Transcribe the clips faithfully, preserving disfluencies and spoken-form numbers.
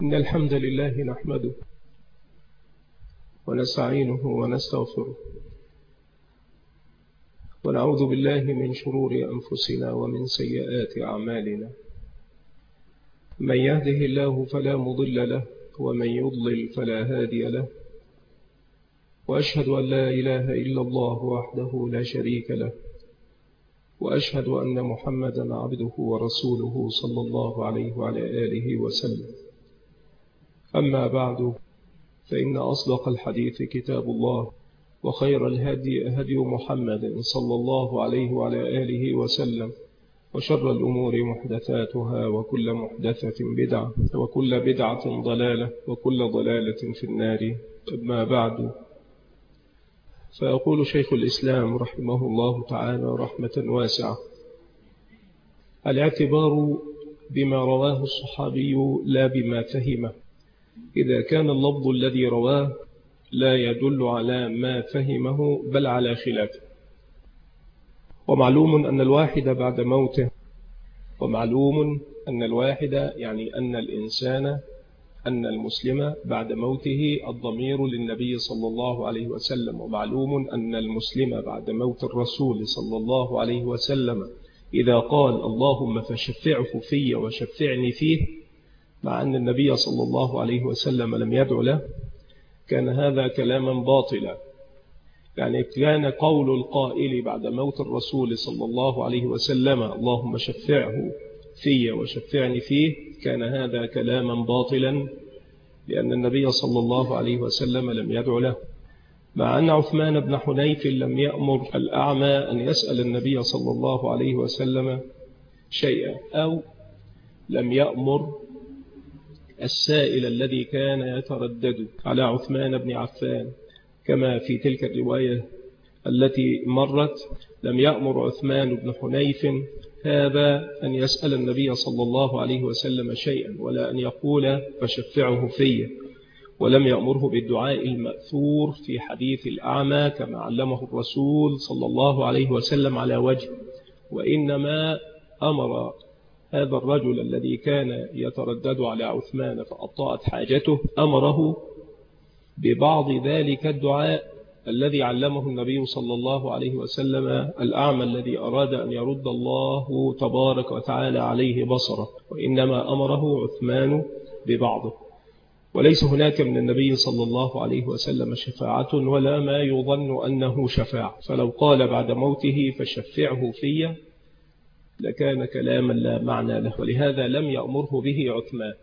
إن الحمد لله نحمده ونستعينه ونستغفره ونعوذ بالله من شرور أنفسنا ومن سيئات أعمالنا. من يهده الله فلا مضل له ومن يضلل فلا هادي له، وأشهد أن لا إله إلا الله وحده لا شريك له، وأشهد أن محمدا عبده ورسوله صلى الله عليه وعلى آله وسلم. أما بعد، فإن أصدق الحديث كتاب الله، وخير الهدي هدي محمد صلى الله عليه وعلى آله وسلم، وشر الأمور محدثاتها، وكل محدثة بدعة، وكل بدعة ضلالة، وكل ضلالة في النار. أما بعد، فيقول شيخ الإسلام رحمه الله تعالى رحمة واسعة: الاعتبار بما رواه الصحابي لا بما فهمه، إذا كان اللفظ الذي رواه لا يدل على ما فهمه بل على خلافه. ومعلوم أن الواحد بعد موته ومعلوم أن الواحد يعني أن الإنسان أن المسلم بعد موته الضمير للنبي صلى الله عليه وسلم، ومعلوم أن المسلم بعد موت الرسول صلى الله عليه وسلم إذا قال اللهم فشفعه في وشفعني فيه، مع أن النبي صلى الله عليه وسلم لم يدع له، كان هذا كلاما باطلا. يعني كان قول القائل بعد موت الرسول صلى الله عليه وسلم اللهم شفعه في وشفعني فيه، كان هذا كلاما باطلا، لأن النبي صلى الله عليه وسلم لم يدع له. مع أن عثمان بن حنيف لم يأمر الأعمى أن يسأل النبي صلى الله عليه وسلم شيئا، أو لم يأمر السائل الذي كان يتردد على عثمان بن عفان، كما في تلك الرواية التي مرت، لم يأمر عثمان بن حنيف هذا أن يسأل النبي صلى الله عليه وسلم شيئا، ولا أن يقول فشفعه فيه، ولم يأمره بالدعاء المأثور في حديث الأعمى كما علمه الرسول صلى الله عليه وسلم على وجه، وإنما أمر هذا الرجل الذي كان يتردد على عثمان فأطاعت حاجته، أمره ببعض ذلك الدعاء الذي علمه النبي صلى الله عليه وسلم الأعمى الذي أراد أن يرد الله تبارك وتعالى عليه بصره، وإنما أمره عثمان ببعضه. وليس هناك من النبي صلى الله عليه وسلم شفاعة ولا ما يظن أنه شفاعة، فلو قال بعد موته فشفعه في لكان كلاما لا معنى له، ولهذا لم يأمره به عثمان.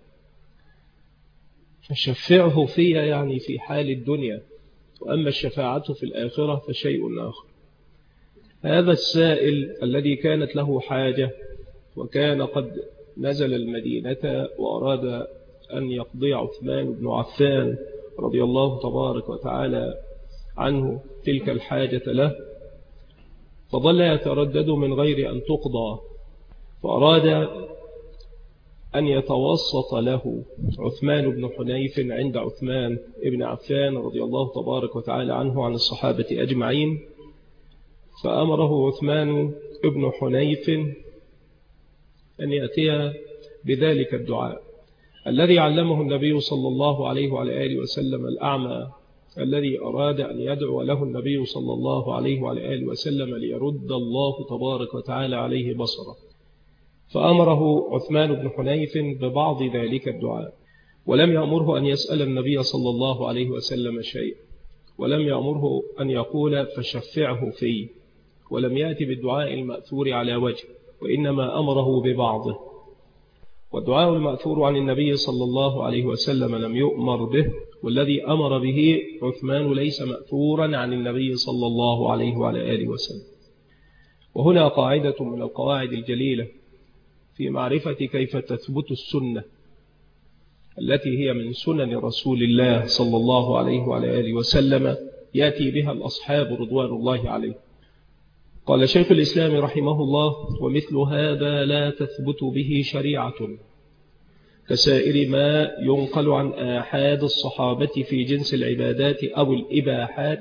فشفعه في يعني في حال الدنيا، وأما الشفاعة في الآخرة فشيء آخر. هذا السائل الذي كانت له حاجة وكان قد نزل المدينة وأراد أن يقضي عثمان بن عفان رضي الله تبارك وتعالى عنه تلك الحاجة له، فظل يتردد من غير أن تقضى، فأراد أن يتوسط له عثمان بن حنيف عند عثمان بن عفان رضي الله تبارك وتعالى عنه عن الصحابة أجمعين، فأمره عثمان بن حنيف أن يأتي بذلك الدعاء الذي علمه النبي صلى الله عليه وعلى آله وسلم الأعمى الذي أراد أن يدعو له النبي صلى الله عليه وعلى آله وسلم ليرد الله تبارك وتعالى عليه بصره. فأمره عثمان بن حنيف ببعض ذلك الدعاء، ولم يأمره أن يسأل النبي صلى الله عليه وسلم شيء، ولم يأمره أن يقول فشفعه فيه، ولم يأتي بالدعاء المأثور على وجه، وإنما أمره ببعضه. والدعاء المأثور عن النبي صلى الله عليه وسلم لم يؤمر به، والذي أمر به عثمان ليس مأثورا عن النبي صلى الله عليه وعلى آله وسلم. وهنا قاعدة من القواعد الجليلة في معرفة كيف تثبت السنة التي هي من سنن رسول الله صلى الله عليه وعلى آله وسلم يأتي بها الأصحاب رضوان الله عليه. قال شيخ الإسلام رحمه الله: ومثل هذا لا تثبت به شريعة كسائر ما ينقل عن آحاد الصحابة في جنس العبادات أو الإباحات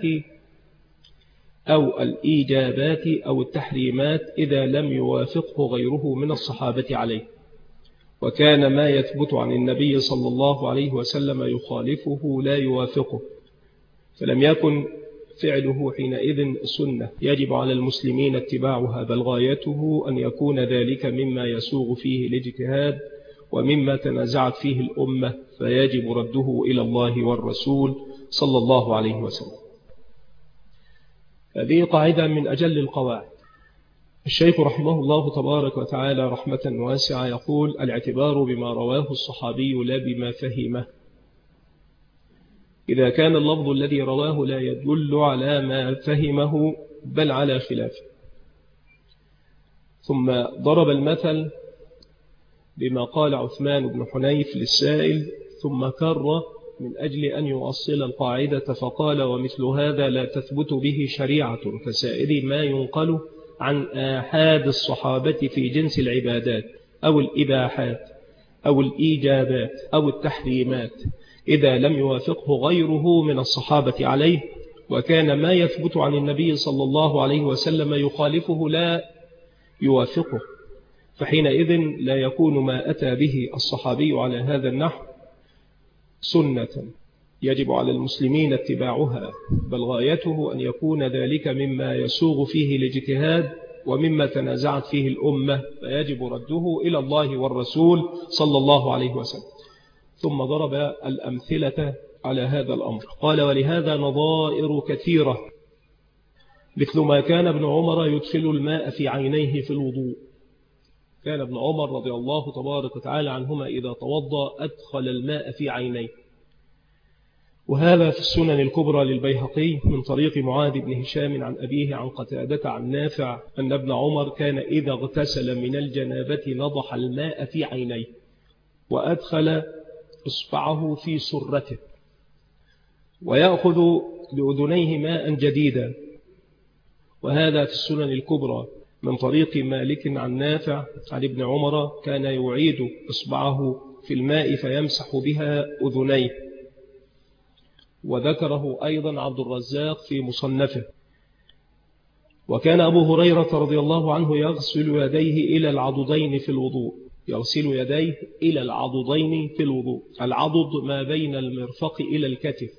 أو الإيجابات أو التحريمات، إذا لم يوافقه غيره من الصحابة عليه. وكان ما يثبت عن النبي صلى الله عليه وسلم يخالفه لا يوافقه، فلم يكن فعله حينئذ سنة يجب على المسلمين اتباعها، بل غايته أن يكون ذلك مما يسوغ فيه الاجتهاد ومما تنازعت فيه الأمة، فيجب رده إلى الله والرسول صلى الله عليه وسلم. هذه قاعدة من أجل القواعد. الشيخ رحمه الله تبارك وتعالى رحمة واسعة يقول: الاعتبار بما رواه الصحابي لا بما فهمه. إذا كان اللفظ الذي رواه لا يدل على ما فهمه بل على خلافه. ثم ضرب المثل بما قال عثمان بن حنيف للسائل، ثم كر من أجل أن يؤصل القاعدة فقال: ومثل هذا لا تثبت به شريعة كسائر ما ينقل عن آحاد الصحابة في جنس العبادات أو الإباحات أو الإيجابات أو التحريمات، إذا لم يوافقه غيره من الصحابة عليه، وكان ما يثبت عن النبي صلى الله عليه وسلم يخالفه لا يوافقه، فحينئذ لا يكون ما أتى به الصحابي على هذا النحو سنة يجب على المسلمين اتباعها، بل غايته أن يكون ذلك مما يسوغ فيه الاجتهاد ومما تنازعت فيه الأمة، فيجب رده إلى الله والرسول صلى الله عليه وسلم. ثم ضرب الأمثلة على هذا الأمر، قال: ولهذا نظائر كثيرة، مثل ما كان ابن عمر يدخل الماء في عينيه في الوضوء. كان ابن عمر رضي الله تبارك وتعالى عنهما إذا توضأ أدخل الماء في عينيه، وهذا في السنن الكبرى للبيهقي من طريق معاذ بن هشام عن أبيه عن قتادة عن نافع أن ابن عمر كان إذا اغتسل من الجنابة نضح الماء في عينيه وأدخل إصبعه في سرته ويأخذ بأذنيه ماء جديدا، وهذا في السنن الكبرى من طريق مالك عن نافع عن ابن عمر كان يعيد إصبعه في الماء فيمسح بها أذنيه، وذكره أيضا عبد الرزاق في مصنفه. وكان أبو هريرة رضي الله عنه يغسل يديه إلى العضدين في الوضوء، يغسل يديه إلى العضدين في الوضوء، العضد ما بين المرفق إلى الكتف،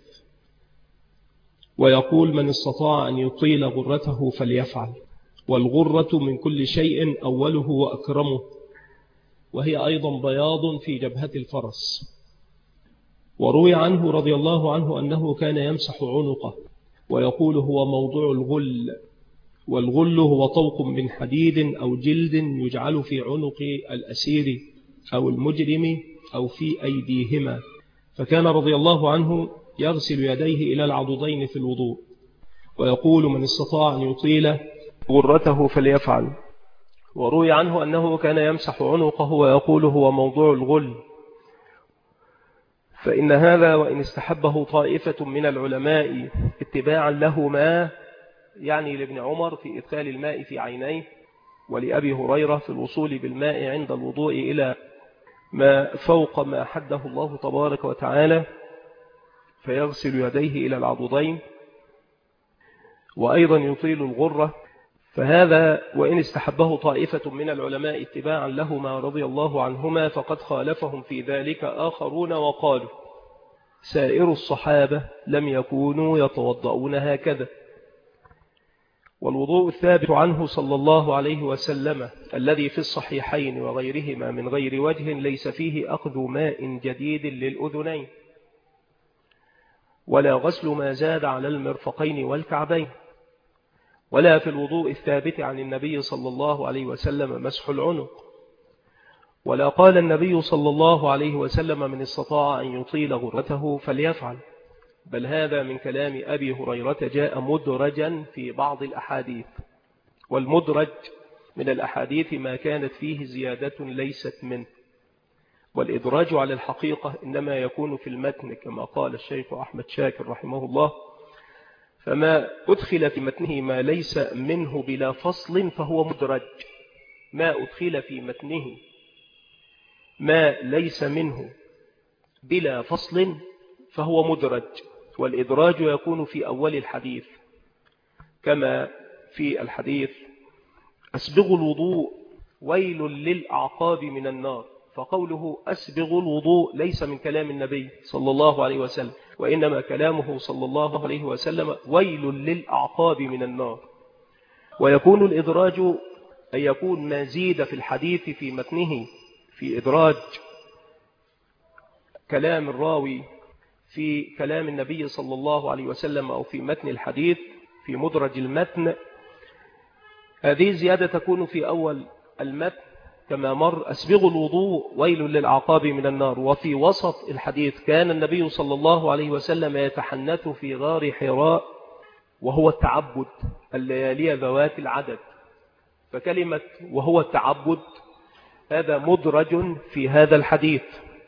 ويقول: من استطاع أن يطيل غرته فليفعل، والغرة من كل شيء أوله وأكرمه، وهي أيضا بياض في جبهة الفرس. وروي عنه رضي الله عنه أنه كان يمسح عنقه ويقول: هو موضوع الغل، والغل هو طوق من حديد أو جلد يجعل في عنق الأسير أو المجرم أو في أيديهما. فكان رضي الله عنه يغسل يديه إلى العضدين في الوضوء، ويقول: من استطاع أن يطيل غرته فليفعل. وروي عنه أنه كان يمسح عنقه ويقول: هو موضوع الغل. فإن هذا وإن استحبه طائفة من العلماء اتباعا له ما يعني لابن عمر في إدخال الماء في عينيه، ولأبي هريرة في الوصول بالماء عند الوضوء إلى ما فوق ما حده الله تبارك وتعالى فيغسل يديه إلى العضدين، وأيضا يطيل الغرة. فهذا وإن استحبه طائفة من العلماء اتباعا لهما رضي الله عنهما، فقد خالفهم في ذلك آخرون وقالوا: سائر الصحابة لم يكونوا يتوضؤون هكذا. والوضوء الثابت عنه صلى الله عليه وسلم الذي في الصحيحين وغيرهما من غير وجه ليس فيه أخذ ماء جديد للأذنين، ولا غسل ما زاد على المرفقين والكعبين، ولا في الوضوء الثابت عن النبي صلى الله عليه وسلم مسح العنق، ولا قال النبي صلى الله عليه وسلم: من استطاع أن يطيل غرته فليفعل، بل هذا من كلام أبي هريرة جاء مدرجا في بعض الأحاديث. والمدرج من الأحاديث ما كانت فيه زيادة ليست منه، والإدراج على الحقيقة إنما يكون في المتن كما قال الشيخ أحمد شاكر رحمه الله: فما أدخل في متنه ما ليس منه بلا فصل فهو مدرج، ما أدخل في متنه ما ليس منه بلا فصل فهو مدرج. والإدراج يكون في أول الحديث كما في الحديث: أسبغوا الوضوء ويل للأعقاب من النار، فقوله أسبغ الوضوء ليس من كلام النبي صلى الله عليه وسلم، وإنما كلامه صلى الله عليه وسلم ويل للأعقاب من النار. ويكون الإدراج أن يكون ما زيد في الحديث في متنه في إدراج كلام الراوي في كلام النبي صلى الله عليه وسلم أو في متن الحديث في مدرج المتن. هذه الزيادة تكون في أول المتن كما مر أسبغ الوضوء ويل للأعقاب من النار، وفي وسط الحديث كان النبي صلى الله عليه وسلم يتحنث في غار حراء وهو التعبد الليالي ذوات العدد، فكلمة وهو التعبد هذا مدرج في هذا الحديث.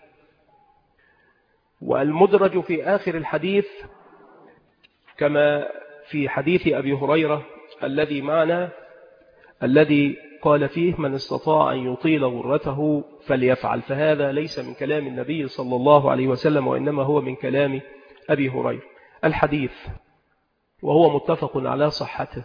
والمدرج في آخر الحديث كما في حديث أبي هريرة الذي معنا الذي قال فيه من استطاع أن يطيل غرته فليفعل، فهذا ليس من كلام النبي صلى الله عليه وسلم وإنما هو من كلام أبي هريرة. الحديث وهو متفق على صحته: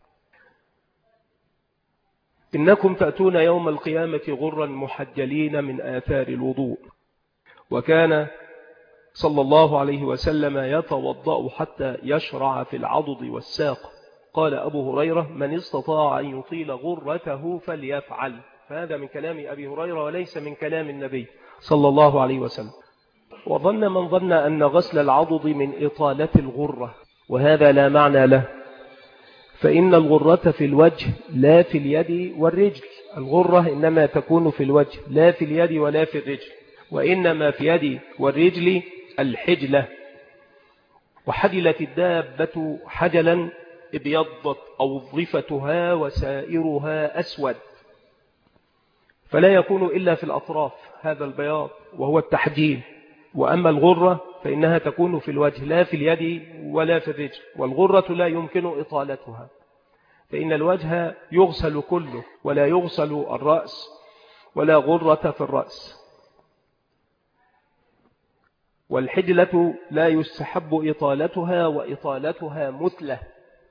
إنكم تأتون يوم القيامة غرا محجلين من آثار الوضوء. وكان صلى الله عليه وسلم يتوضأ حتى يشرع في العضد والساق. قال أبو هريرة من استطاع أن يطيل غرته فليفعل، فهذا من كلام أبي هريرة وليس من كلام النبي صلى الله عليه وسلم. وظن من ظن أن غسل العضد من إطالة الغرة، وهذا لا معنى له، فإن الغرة في الوجه لا في اليد والرجل. الغرة إنما تكون في الوجه لا في اليد ولا في الرجل، وإنما في اليد والرجل الحجلة. وحجلت الدابة حجلا ابيضت أوظفتها وسائرها أسود، فلا يكون إلا في الأطراف هذا البياض وهو التحجيل. وأما الغرة فإنها تكون في الوجه لا في اليد ولا في الرجل، والغرة لا يمكن إطالتها، فإن الوجه يغسل كله ولا يغسل الرأس ولا غرة في الرأس. والحجلة لا يستحب إطالتها وإطالتها مثلة،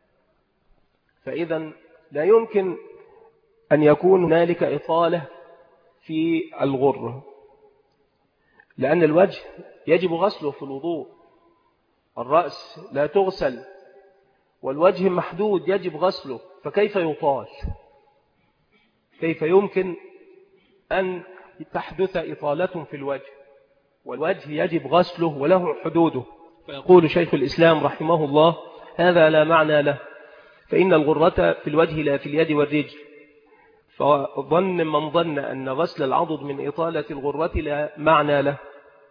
فإذا لا يمكن أن يكون هنالك إطالة في الغرة، لأن الوجه يجب غسله في الوضوء، الرأس لا تغسل، والوجه محدود يجب غسله، فكيف يطال؟ كيف يمكن أن تحدث إطالة في الوجه والوجه يجب غسله وله حدوده؟ فيقول شيخ الإسلام رحمه الله هذا لا معنى له، فإن الغرة في الوجه لا في اليد والرجل. فظن من ظن أن غسل العضد من إطالة الغرة لا معنى له،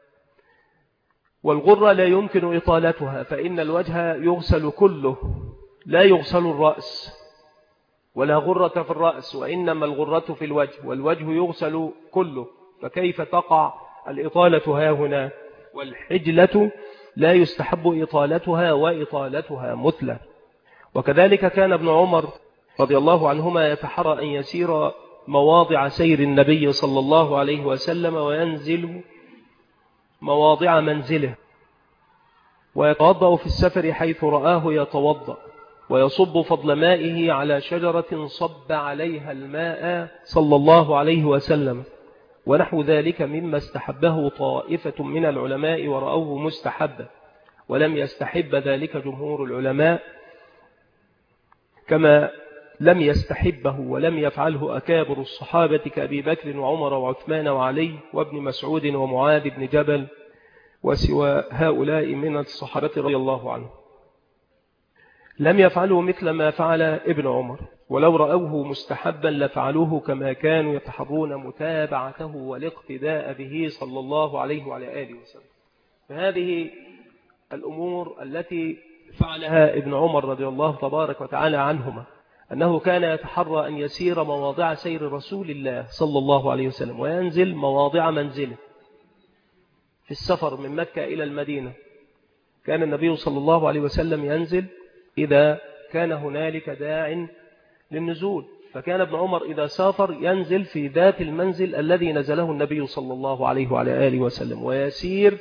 والغرة لا يمكن إطالتها، فإن الوجه يغسل كله لا يغسل الرأس ولا غرة في الرأس، وإنما الغرة في الوجه والوجه يغسل كله، فكيف تقع الإطالة ها هنا؟ والحجلة لا يستحب إطالتها وإطالتها مثلة. وكذلك كان ابن عمر رضي الله عنهما يتحرى أن يسير مواضع سير النبي صلى الله عليه وسلم وينزل مواضع منزله، ويتوضأ في السفر حيث رآه يتوضأ، ويصب فضل مائه على شجرة صب عليها الماء صلى الله عليه وسلم، ونحو ذلك مما استحبه طائفة من العلماء ورأوه مستحبا، ولم يستحب ذلك جمهور العلماء، كما لم يستحبه ولم يفعله أكابر الصحابة كأبي بكر وعمر وعثمان وعلي وابن مسعود ومعاذ بن جبل وسوى هؤلاء من الصحابة رضي الله عنهم. لم يفعلوا مثل ما فعل ابن عمر، ولو رأوه مستحبا لفعلوه كما كانوا يتحرون متابعته والاقتداء به صلى الله عليه وعلى آله وسلم. فهذه الأمور التي فعلها ابن عمر رضي الله تبارك وتعالى عنهما، أنه كان يتحرى أن يسير مواضع سير رسول الله صلى الله عليه وسلم وينزل مواضع منزله. في السفر من مكة إلى المدينة كان النبي صلى الله عليه وسلم ينزل إذا كان هنالك داع للنزول، فكان ابن عمر إذا سافر ينزل في ذات المنزل الذي نزله النبي صلى الله عليه وعلى آله وسلم، ويسير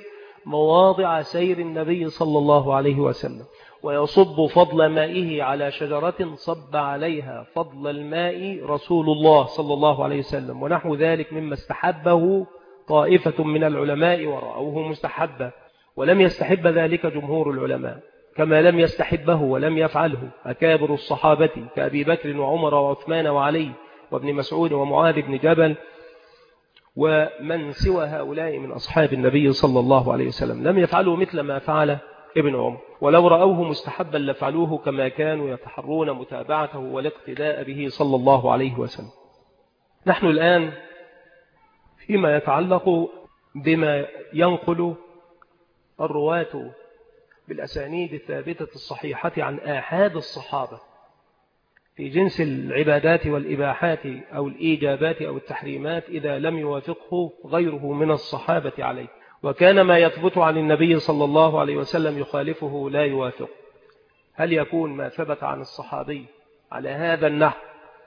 مواضع سير النبي صلى الله عليه وسلم، ويصب فضل مائه على شجرة صب عليها فضل الماء رسول الله صلى الله عليه وسلم، ونحو ذلك مما استحبه طائفة من العلماء ورأوه مستحبا، ولم يستحب ذلك جمهور العلماء، كما لم يستحبه ولم يفعله أكابر الصحابة كأبي بكر وعمر وعثمان وعلي وابن مسعود ومعاذ بن جبل ومن سوى هؤلاء من أصحاب النبي صلى الله عليه وسلم. لم يفعلوا مثل ما فعل ابن عمر، ولو رأوه مستحبا لفعلوه كما كانوا يتحرون متابعته والاقتداء به صلى الله عليه وسلم. نحن الآن فيما يتعلق بما ينقل الرواة بالأسانيد الثابتة الصحيحة عن آحاد الصحابة في جنس العبادات والإباحات أو الإيجابات أو التحريمات إذا لم يوافقه غيره من الصحابة عليه، وكان ما يثبت عن النبي صلى الله عليه وسلم يخالفه لا يوافق. هل يكون ما ثبت عن الصحابي على هذا النحو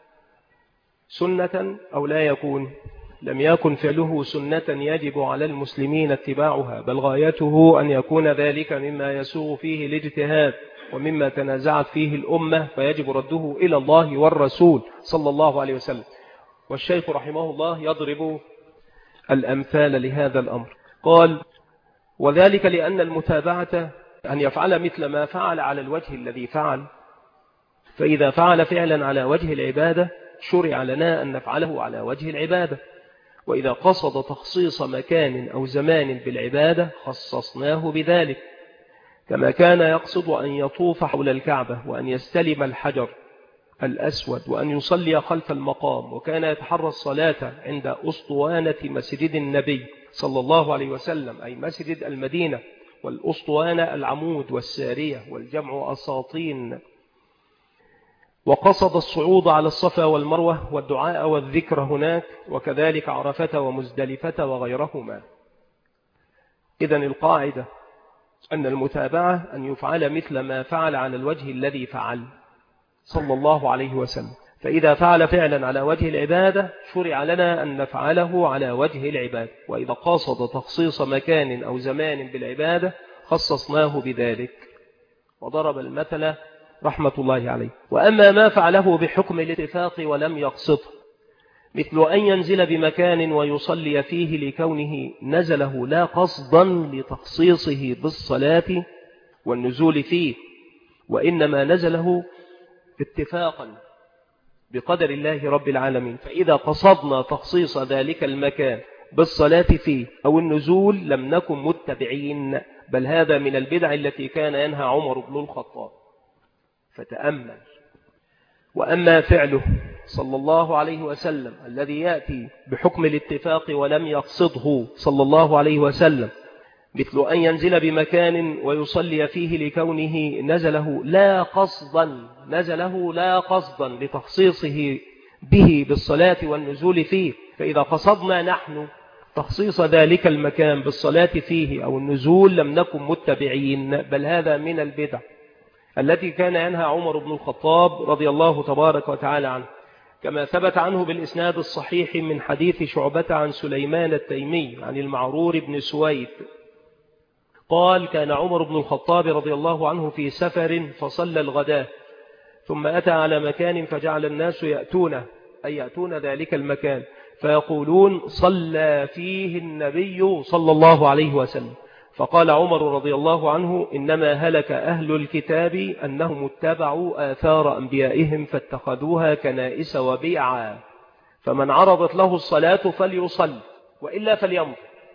سنة أو لا يكون؟ لم يكن فعله سنة يجب على المسلمين اتباعها، بل غايته أن يكون ذلك مما يسوغ فيه الاجتهاد ومما تنازعت فيه الأمة، فيجب رده إلى الله والرسول صلى الله عليه وسلم. والشيخ رحمه الله يضرب الأمثال لهذا الأمر. قال: وذلك لأن المتابعة أن يفعل مثل ما فعل على الوجه الذي فعل، فإذا فعل فعلا على وجه العبادة شرع لنا أن نفعله على وجه العبادة، وإذا قصد تخصيص مكان أو زمان بالعبادة خصصناه بذلك، كما كان يقصد أن يطوف حول الكعبة وأن يستلم الحجر الأسود وأن يصلي خلف المقام، وكان يتحرى الصلاة عند أسطوانة مسجد النبي صلى الله عليه وسلم أي مسجد المدينة، والأسطوانة العمود والسارية والجمع أساطين، وقصد الصعود على الصفا والمروة والدعاء والذكر هناك، وكذلك عرفة ومزدلفة وغيرهما. إذن القاعدة أن المتابعة أن يفعل مثل ما فعل على الوجه الذي فعل صلى الله عليه وسلم، فإذا فعل فعلا على وجه العبادة شرع لنا أن نفعله على وجه العبادة، وإذا قصد تخصيص مكان أو زمان بالعبادة خصصناه بذلك. وضرب المثل رحمة الله عليه. وأما ما فعله بحكم الاتفاق ولم يقصده، مثل أن ينزل بمكان ويصلي فيه لكونه نزله لا قصدا لتخصيصه بالصلاة والنزول فيه، وإنما نزله اتفاقا بقدر الله رب العالمين، فإذا قصدنا تخصيص ذلك المكان بالصلاة فيه أو النزول لم نكن متبعين، بل هذا من البدع التي كان ينهى عمر بن الخطاب. فتأمل. وأما فعله صلى الله عليه وسلم الذي يأتي بحكم الاتفاق ولم يقصده صلى الله عليه وسلم، مثل أن ينزل بمكان ويصلي فيه لكونه نزله لا قصدا نزله لا قصدا لتخصيصه به بالصلاة والنزول فيه، فإذا قصدنا نحن تخصيص ذلك المكان بالصلاة فيه أو النزول لم نكن متبعين، بل هذا من البدع التي كان ينهى عمر بن الخطاب رضي الله تبارك وتعالى عنه، كما ثبت عنه بالإسناد الصحيح من حديث شعبة عن سليمان التيمي عن المعرور بن سويد قال: كان عمر بن الخطاب رضي الله عنه في سفر فصلى الغداء، ثم أتى على مكان فجعل الناس يأتونه أي يأتون ذلك المكان فيقولون: صلى فيه النبي صلى الله عليه وسلم. فقال عمر رضي الله عنه: إنما هلك أهل الكتاب أنهم اتبعوا آثار أنبيائهم فاتخذوها كنائس وبيعا، فمن عرضت له الصلاة فليصل وإلا فليمض.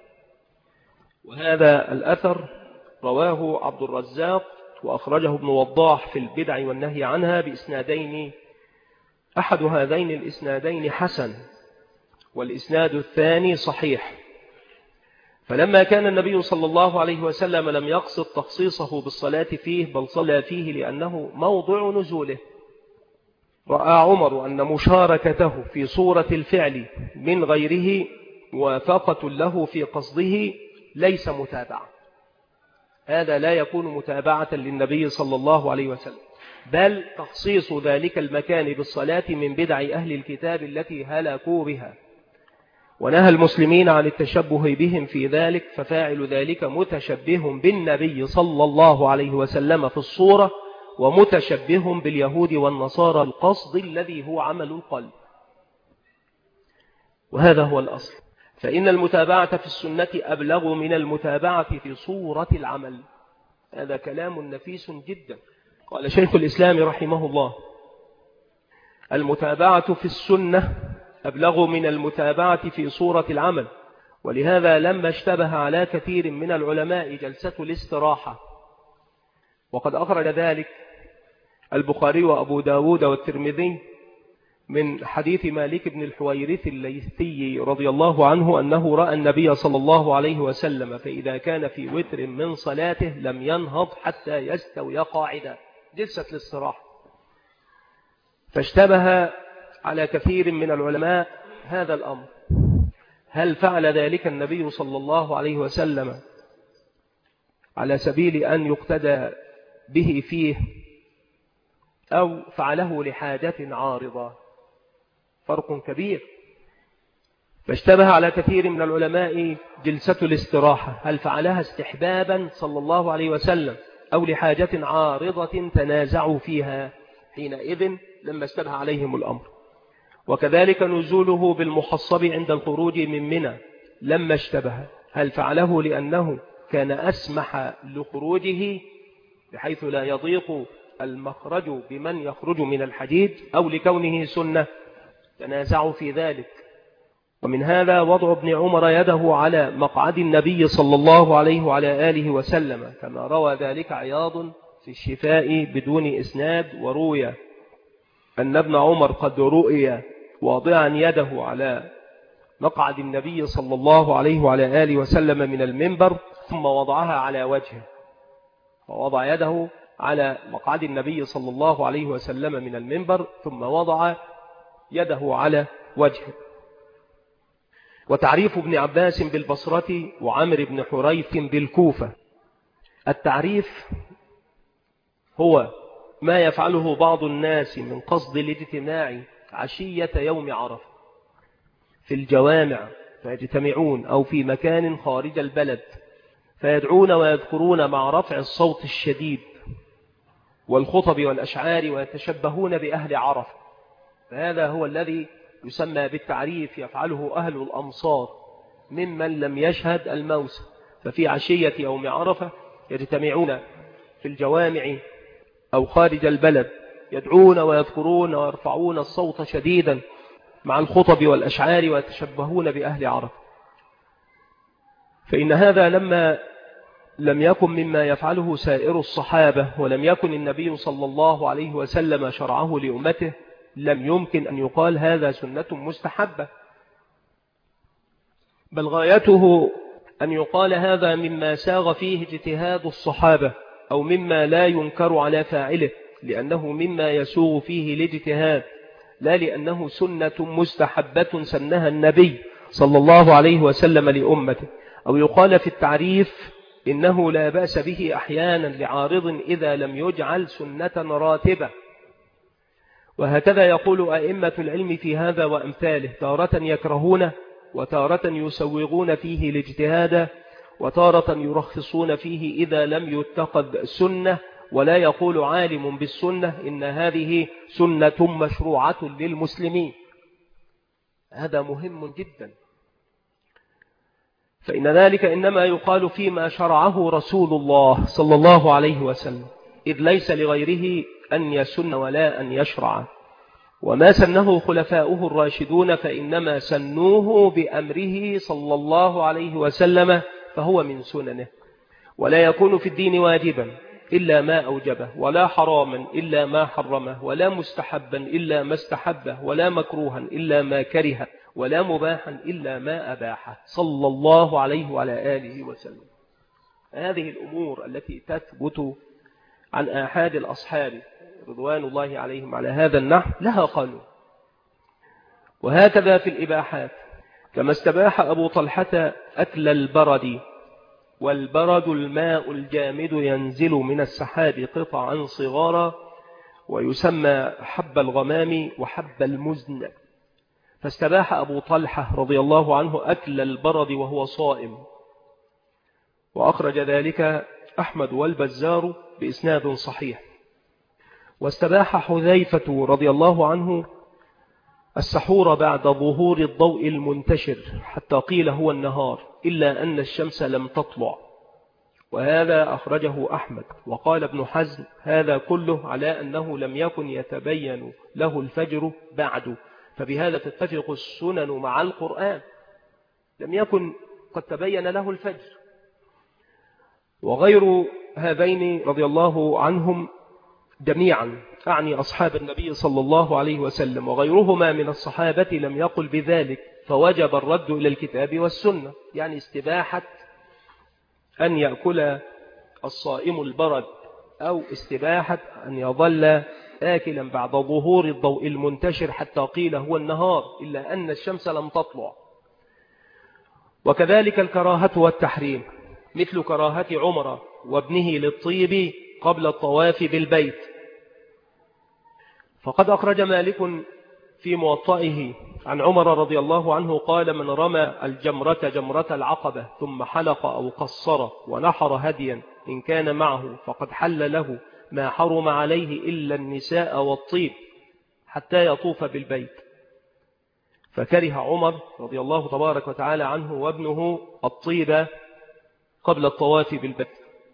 وهذا الأثر رواه عبد الرزاق وأخرجه ابن وضاح في البدع والنهي عنها بإسنادين، أحد هذين الإسنادين حسن والإسناد الثاني صحيح. فلما كان النبي صلى الله عليه وسلم لم يقصد تخصيصه بالصلاة فيه بل صلى فيه لأنه موضع نزوله، رأى عمر أن مشاركته في صورة الفعل من غيره موافقة له في قصده ليس متابعة، هذا لا يكون متابعة للنبي صلى الله عليه وسلم، بل تخصيص ذلك المكان بالصلاة من بدع أهل الكتاب التي هلكوا بها. ونهى المسلمين عن التشبه بهم في ذلك، ففاعل ذلك متشبه بالنبي صلى الله عليه وسلم في الصورة، ومتشبه باليهود والنصارى القصد الذي هو عمل القلب. وهذا هو الأصل، فإن المتابعة في السنة أبلغ من المتابعة في صورة العمل. هذا كلام نفيس جدا. قال شيخ الإسلام رحمه الله: المتابعة في السنة أبلغ من المتابعة في صورة العمل. ولهذا لما اشتبه على كثير من العلماء جلسة الاستراحة، وقد أخرج ذلك البخاري وأبو داود والترمذي من حديث مالك بن الحويرث الليثي رضي الله عنه أنه رأى النبي صلى الله عليه وسلم فإذا كان في وتر من صلاته لم ينهض حتى يستوي قاعدا، جلسة الاستراحة. فاشتبه على كثير من العلماء هذا الأمر: هل فعل ذلك النبي صلى الله عليه وسلم على سبيل أن يقتدى به فيه، أو فعله لحاجة عارضة؟ فرق كبير. فاشتبه على كثير من العلماء جلسة الاستراحة، هل فعلها استحبابا صلى الله عليه وسلم أو لحاجة عارضة تنازعوا فيها حينئذ لما اشتبه عليهم الأمر. وكذلك نزوله بالمحصب عند الخروج من منى لما اشتبه، هل فعله لأنه كان أسمح لخروجه بحيث لا يضيق المخرج بمن يخرج من الحديد، أو لكونه سنة؟ تنازعوا في ذلك. ومن هذا وضع ابن عمر يده على مقعد النبي صلى الله عليه وعلى آله وسلم، كما روى ذلك عياض في الشفاء بدون إسناد. وروي أن ابن عمر قد رؤي واضعا يده على مقعد النبي صلى الله عليه وعلى آله وسلم من المنبر، ثم وضعها على وجهه، ووضع يده على مقعد النبي صلى الله عليه وسلم من المنبر ثم وضع يده على وجهه. وتعريف ابن عباس بالبصرة وعمر بن حريث بالكوفة: التعريف هو ما يفعله بعض الناس من قصد الاجتماع عشية يوم عرفة في الجوامع فيجتمعون، أو في مكان خارج البلد فيدعون ويذكرون مع رفع الصوت الشديد والخطب والأشعار ويتشبهون بأهل عرفة. فهذا هو الذي يسمى بالتعريف، يفعله أهل الأمصار ممن لم يشهد الموسم. ففي عشية يوم عرفة يجتمعون في الجوامع أو خارج البلد يدعون ويذكرون ويرفعون الصوت شديدا مع الخطب والأشعار ويتشبهون بأهل عرفة. فإن هذا لما لم يكن مما يفعله سائر الصحابة، ولم يكن النبي صلى الله عليه وسلم شرعه لأمته، لم يمكن أن يقال هذا سنة مستحبة، بل غايته أن يقال هذا مما ساغ فيه اجتهاد الصحابة، أو مما لا ينكر على فاعله، لأنه مما يسوغ فيه الاجتهاد، لا لأنه سنة مستحبة سنها النبي صلى الله عليه وسلم لأمته. أو يقال في التعريف إنه لا بأس به أحيانا لعارض إذا لم يجعل سنة راتبة. وهكذا يقول أئمة العلم في هذا وأمثاله: تارة يكرهون، وتارة يسوغون فيه الاجتهاد، وتارة يرخصون فيه إذا لم يتخذ سنة. ولا يقول عالم بالسنة إن هذه سنة مشروعة للمسلمين. هذا مهم جدا، فإن ذلك إنما يقال فيما شرعه رسول الله صلى الله عليه وسلم، إذ ليس لغيره أن يسن ولا أن يشرع. وما سنه خلفاؤه الراشدون فإنما سنوه بأمره صلى الله عليه وسلم، فهو من سننه. ولا يكون في الدين واجبا إلا ما أوجبه، ولا حراما إلا ما حرمه، ولا مستحبا إلا ما استحبه، ولا مكروها إلا ما كره، ولا مباحا إلا ما أباحه صلى الله عليه وعلى آله وسلم. هذه الأمور التي تثبت عن آحاد الأصحاب رضوان الله عليهم على هذا النحو لها قانون. وهكذا في الإباحات، كما استباح أبو طلحة أكل البرد، والبرد الماء الجامد ينزل من السحاب قطعا صغارا، ويسمى حب الغمام وحب المزن. فاستباح أبو طلحة رضي الله عنه أكل البرد وهو صائم، وأخرج ذلك أحمد والبزار بإسناد صحيح. واستباح حذيفة رضي الله عنه السحور بعد ظهور الضوء المنتشر حتى قيل هو النهار إلا أن الشمس لم تطلع، وهذا أخرجه أحمد. وقال ابن حزم هذا كله على أنه لم يكن يتبين له الفجر بعد، فبهذا تتفق السنن مع القرآن، لم يكن قد تبين له الفجر. وغير هذين رضي الله عنهم جميعا، أعني أصحاب النبي صلى الله عليه وسلم، وغيرهما من الصحابة لم يقل بذلك، فوجب الرد إلى الكتاب والسنة، يعني استباحة أن يأكل الصائم البرد، أو استباحة أن يظل آكلا بعد ظهور الضوء المنتشر حتى قيل هو النهار إلا أن الشمس لم تطلع. وكذلك الكراهة والتحريم، مثل كراهة عمر وابنه للطيب قبل الطواف بالبيت. فقد أخرج مالك في موطئه عن عمر رضي الله عنه قال: من رمى الجمرة جمرة العقبة ثم حلق أو قصر ونحر هديا إن كان معه فقد حل له ما حرم عليه إلا النساء والطيب حتى يطوف بالبيت. فكره عمر رضي الله تبارك وتعالى عنه وابنه الطيب قبل الطواف بالبيت.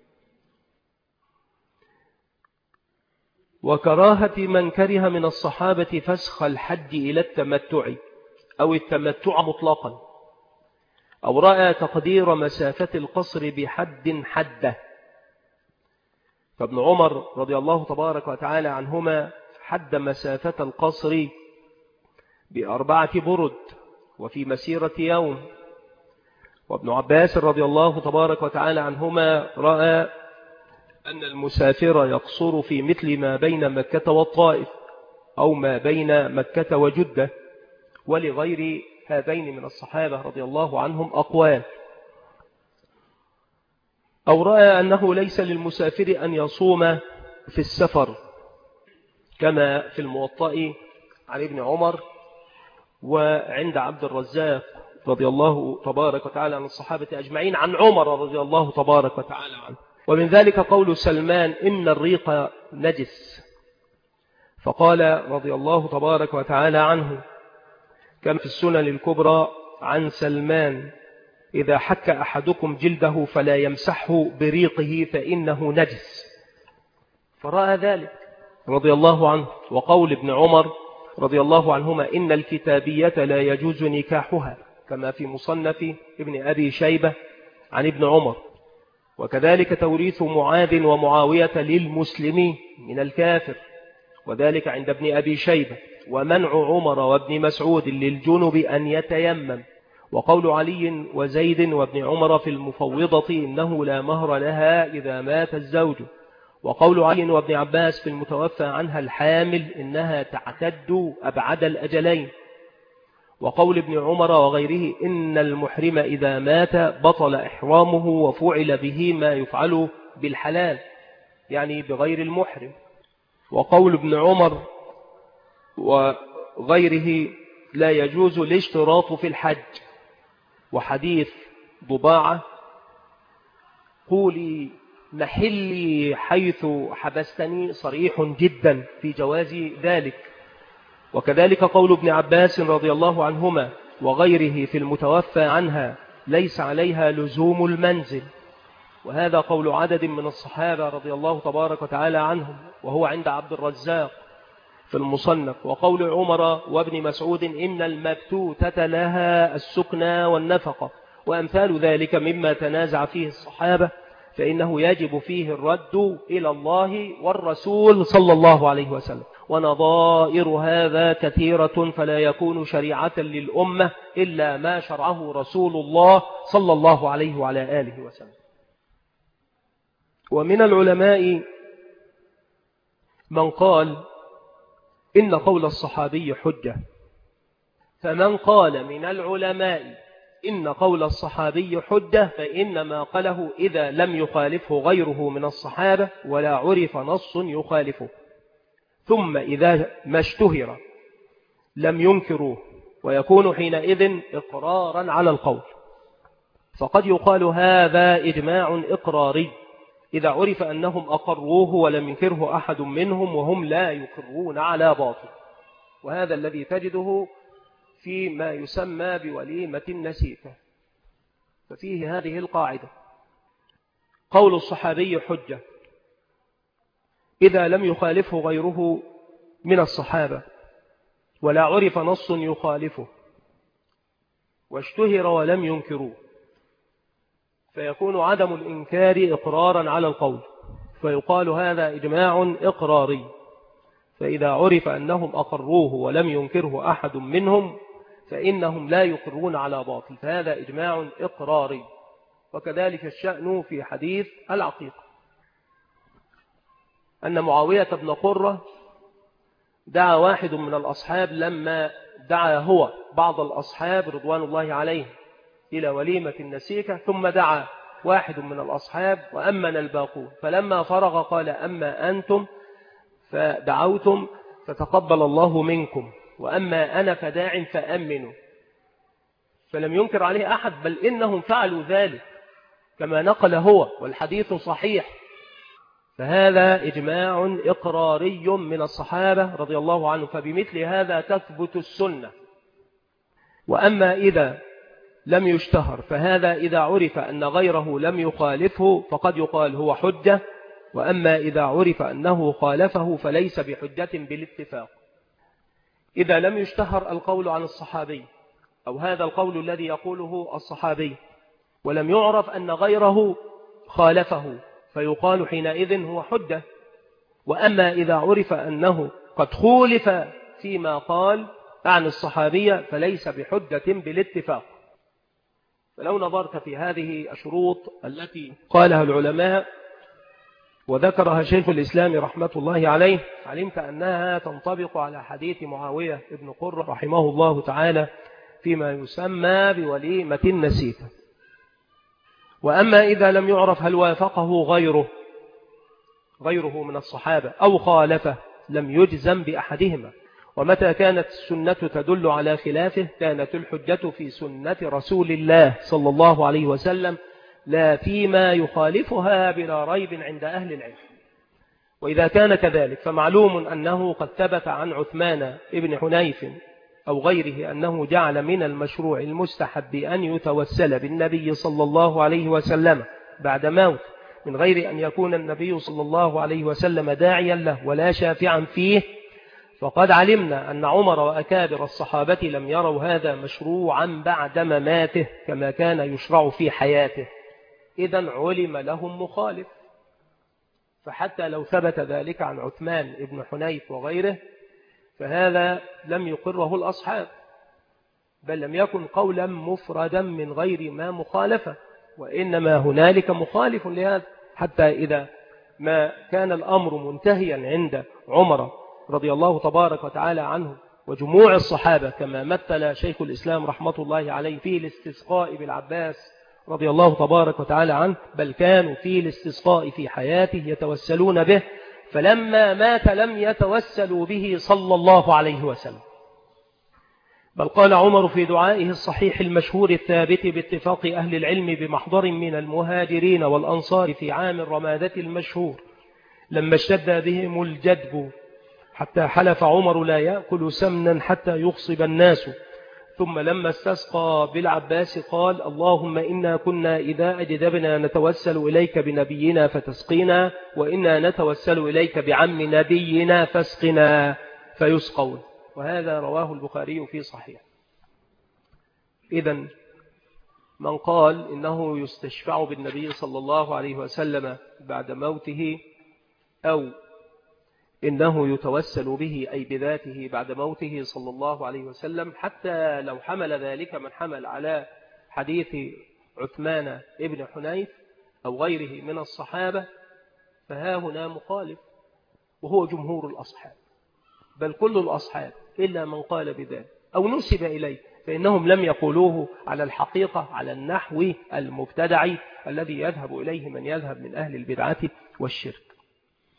وكراهة من كره من الصحابة فسخ الحج إلى التمتع أو التمتع مطلقا، أو رأى تقدير مسافة القصر بحد حده. فابن عمر رضي الله تبارك وتعالى عنهما حد مسافة القصر بأربعة برد وفي مسيرة يوم، وابن عباس رضي الله تبارك وتعالى عنهما رأى أن المسافر يقصر في مثل ما بين مكة والطائف أو ما بين مكة وجدة، ولغير هذين من الصحابة رضي الله عنهم أقوال. أو رأى أنه ليس للمسافر أن يصوم في السفر كما في الموطأ عن ابن عمر وعند عبد الرزاق رضي الله تبارك وتعالى عن الصحابة أجمعين عن عمر رضي الله تبارك وتعالى عنه. ومن ذلك قول سلمان: إن الريق نجس، فقال رضي الله تبارك وتعالى عنه كما في السنن الكبرى عن سلمان: إذا حك أحدكم جلده فلا يمسحه بريقه فإنه نجس، فرأى ذلك رضي الله عنه. وقول ابن عمر رضي الله عنهما: إن الكتابية لا يجوز نكاحها، كما في مصنف ابن أبي شيبة عن ابن عمر. وكذلك توريث معاذ ومعاوية للمسلمين من الكافر، وذلك عند ابن أبي شيبة. ومنع عمر وابن مسعود للجنب أن يتيمم. وقول علي وزيد وابن عمر في المفوضة: إنه لا مهر لها إذا مات الزوج. وقول علي وابن عباس في المتوفى عنها الحامل: إنها تعتد أبعد الأجلين. وقول ابن عمر وغيره: إن المحرم إذا مات بطل إحرامه وفعل به ما يفعل بالحلال، يعني بغير المحرم. وقول ابن عمر وغيره: لا يجوز الاشتراط في الحج. وحديث ضباعة: قولي محلي حيث حبستني، صريح جدا في جواز ذلك. وكذلك قول ابن عباس رضي الله عنهما وغيره في المتوفى عنها: ليس عليها لزوم المنزل. وهذا قول عدد من الصحابة رضي الله تبارك وتعالى عنهم، وهو عند عبد الرزاق في المصنف. وقول عمر وابن مسعود: إن المبتوتة لها السكنى والنفقة، وأمثال ذلك مما تنازع فيه الصحابة، فإنه يجب فيه الرد إلى الله والرسول صلى الله عليه وسلم. ونظائر هذا كثيرة، فلا يكون شريعة للأمة إلا ما شرعه رسول الله صلى الله عليه وعلى آله وسلم. ومن العلماء من قال إن قول الصحابي حجة. فمن قال من العلماء إن قول الصحابي حجة فإنما قاله إذا لم يخالفه غيره من الصحابة ولا عرف نص يخالفه، ثم إذا ما اشتهر لم ينكروه ويكون حينئذ إقرارا على القول. فقد يقال هذا إجماع إقراري إذا عرف أنهم أقروه ولم ينكره أحد منهم وهم لا يقرون على باطل، وهذا الذي تجده فيما يسمى بوليمة النسيكة. ففيه هذه القاعدة: قول الصحابي حجة إذا لم يخالفه غيره من الصحابة ولا عرف نص يخالفه واشتهر ولم ينكروه، فيكون عدم الإنكار إقرارا على القول، فيقال هذا إجماع إقراري. فإذا عرف أنهم أقروه ولم ينكره أحد منهم فإنهم لا يقرون على باطل، فهذا إجماع إقراري. وكذلك الشأن في حديث العقيقة، أن معاوية بن قرة دعا واحد من الأصحاب لما دعا هو بعض الأصحاب رضوان الله عليهم إلى وليمة النسيكة، ثم دعا واحد من الأصحاب وأمن الباقون، فلما فرغ قال: أما أنتم فدعوتم فتقبل الله منكم، وأما أنا فداع فأمنوا. فلم ينكر عليه أحد، بل إنهم فعلوا ذلك كما نقل هو، والحديث صحيح. فهذا إجماع إقراري من الصحابة رضي الله عنهم، فبمثل هذا تثبت السنة. وأما إذا لم يشتهر فهذا إذا عرف أن غيره لم يخالفه فقد يقال هو حجة، وأما إذا عرف أنه خالفه فليس بحجة بالاتفاق. إذا لم يشتهر القول عن الصحابي أو هذا القول الذي يقوله الصحابي ولم يعرف أن غيره خالفه فيقال حينئذ هو حجة. وأما إذا عرف أنه قد خولف فيما قال عن الصحابية فليس بحجة بالاتفاق. فلو نظرت في هذه الشروط التي قالها العلماء وذكرها شيخ الإسلام رحمة الله عليه علمت أنها تنطبق على حديث معاوية ابن قرة رحمه الله تعالى فيما يسمى بوليمة النسيكة. وأما إذا لم يعرف هل وافقه غيره غيره من الصحابة أو خالفه لم يجزم بأحدهما، ومتى كانت السنة تدل على خلافه كانت الحجة في سنة رسول الله صلى الله عليه وسلم لا فيما يخالفها بلا ريب عند أهل العلم. وإذا كان كذلك فمعلوم أنه قد ثبت عن عثمان ابن حنيف أو غيره أنه جعل من المشروع المستحب أن يتوسل بالنبي صلى الله عليه وسلم بعد موت من غير أن يكون النبي صلى الله عليه وسلم داعيا له ولا شافعا فيه، فقد علمنا أن عمر وأكابر الصحابة لم يروا هذا مشروعا بعد مماته كما كان يشرع في حياته، إذن علم لهم مخالف. فحتى لو ثبت ذلك عن عثمان ابن حنيف وغيره فهذا لم يقره الأصحاب، بل لم يكن قولا مفردا من غير ما مخالفة، وإنما هنالك مخالف لهذا. حتى إذا ما كان الأمر منتهيا عند عمر رضي الله تبارك وتعالى عنه وجموع الصحابة كما مثل شيخ الإسلام رحمة الله عليه في الاستسقاء بالعباس رضي الله تبارك وتعالى عنه، بل كانوا في الاستسقاء في حياته يتوسلون به، فلما مات لم يتوسلوا به صلى الله عليه وسلم. بل قال عمر في دعائه الصحيح المشهور الثابت باتفاق أهل العلم بمحضر من المهاجرين والأنصار في عام الرمادة المشهور لما اشتد بهم الجدب حتى حلف عمر لا يأكل سمنا حتى يخصب الناس، ثم لما استسقى بالعباس قال: اللهم إنا كنا إذا أجدبنا نتوسل إليك بنبينا فتسقينا، وإنا نتوسل إليك بعم نبينا فاسقنا، فيسقون. وهذا رواه البخاري في صحيح. إذن من قال إنه يستشفع بالنبي صلى الله عليه وسلم بعد موته أو إنه يتوسل به أي بذاته بعد موته صلى الله عليه وسلم، حتى لو حمل ذلك من حمل على حديث عثمان ابن حنيف أو غيره من الصحابة، فها هنا مخالف وهو جمهور الأصحاب، بل كل الأصحاب إلا من قال بذلك أو نسب إليه، فإنهم لم يقولوه على الحقيقة على النحو المبتدع الذي يذهب إليه من يذهب من أهل البدعة والشرك.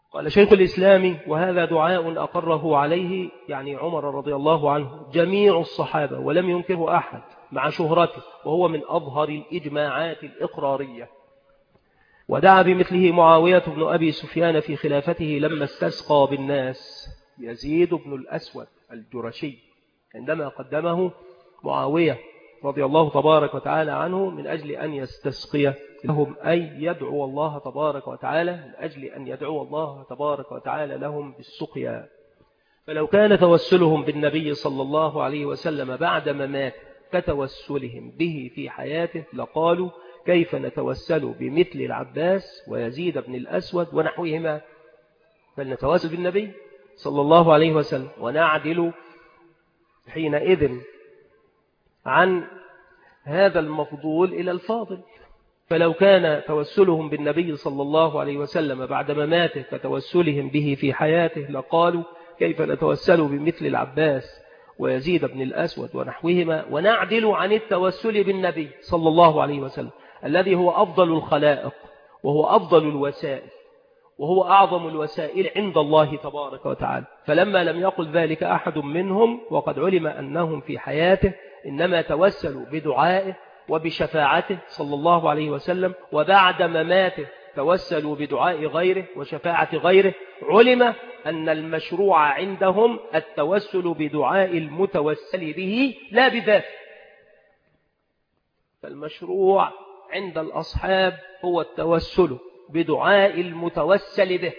قال شيخ الإسلام: وهذا دعاء أقره عليه يعني عمر رضي الله عنه جميع الصحابة ولم ينكره أحد مع شهرته، وهو من أظهر الإجماعات الإقرارية. ودعا بمثله معاوية بن أبي سفيان في خلافته لما استسقى بالناس يزيد بن الأسود الجرشي، عندما قدمه معاوية رضي الله تبارك وتعالى عنه من أجل أن يستسقي لهم، أي يدعو الله تبارك وتعالى من أجل أن يدعو الله تبارك وتعالى لهم بالسقيا. فلو كان توسلهم بالنبي صلى الله عليه وسلم بعد مماته كتوسلهم به في حياته لقالوا: كيف نتوسل بمثل العباس ويزيد بن الأسود ونحوهما؟ فلنتوسل بالنبي صلى الله عليه وسلم ونعدل حينئذ عن هذا المفضول إلى الفاضل. فلو كان توسلهم بالنبي صلى الله عليه وسلم بعد مماته كتوسلهم به في حياته لقالوا: كيف نتوسل بمثل العباس ويزيد بن الأسود ونحوهما ونعدل عن التوسل بالنبي صلى الله عليه وسلم الذي هو أفضل الخلائق وهو أفضل الوسائل وهو أعظم الوسائل عند الله تبارك وتعالى. فلما لم يقل ذلك أحد منهم وقد علم أنهم في حياته إنما توسلوا بدعائه وبشفاعته صلى الله عليه وسلم، وبعد مماته توسلوا بدعاء غيره وشفاعة غيره، علم أن المشروع عندهم التوسل بدعاء المتوسل به لا بذاته. فالمشروع عند الأصحاب هو التوسل بدعاء المتوسل به.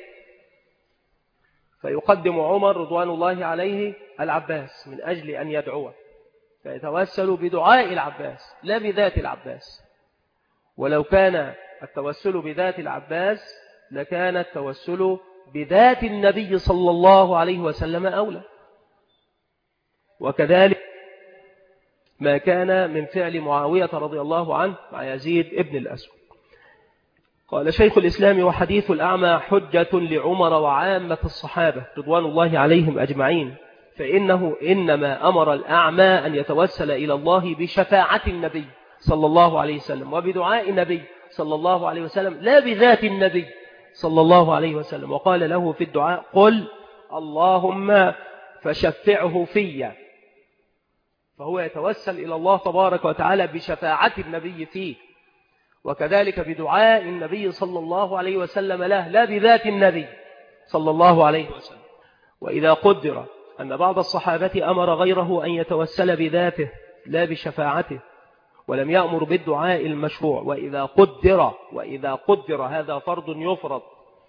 فيقدم عمر رضوان الله عليه العباس من أجل أن يدعوه، فيتوسل بدعاء العباس لا بذات العباس. ولو كان التوسل بذات العباس لكان التوسل بذات النبي صلى الله عليه وسلم أولى. وكذلك ما كان من فعل معاوية رضي الله عنه مع يزيد ابن الأسود. قال شيخ الإسلام: وحديث الأعمى حجة لعمر وعامة الصحابة رضوان الله عليهم أجمعين، فإنه إنما أمر الأعمى أن يتوسل إلى الله بشفاعة النبي صلى الله عليه وسلم وبدعاء النبي صلى الله عليه وسلم لا بذات النبي صلى الله عليه وسلم. وقال له في الدعاء: قل اللهم فشفعه فيا. فهو يتوسل إلى الله تبارك وتعالى بشفاعة النبي فيه، وكذلك بدعاء النبي صلى الله عليه وسلم له لا بذات النبي صلى الله عليه وسلم. وإذا قدر أن بعض الصحابة أمر غيره أن يتوسل بذاته لا بشفاعته ولم يأمر بالدعاء المشروع، وإذا قدر وإذا قدر هذا فرض يفرض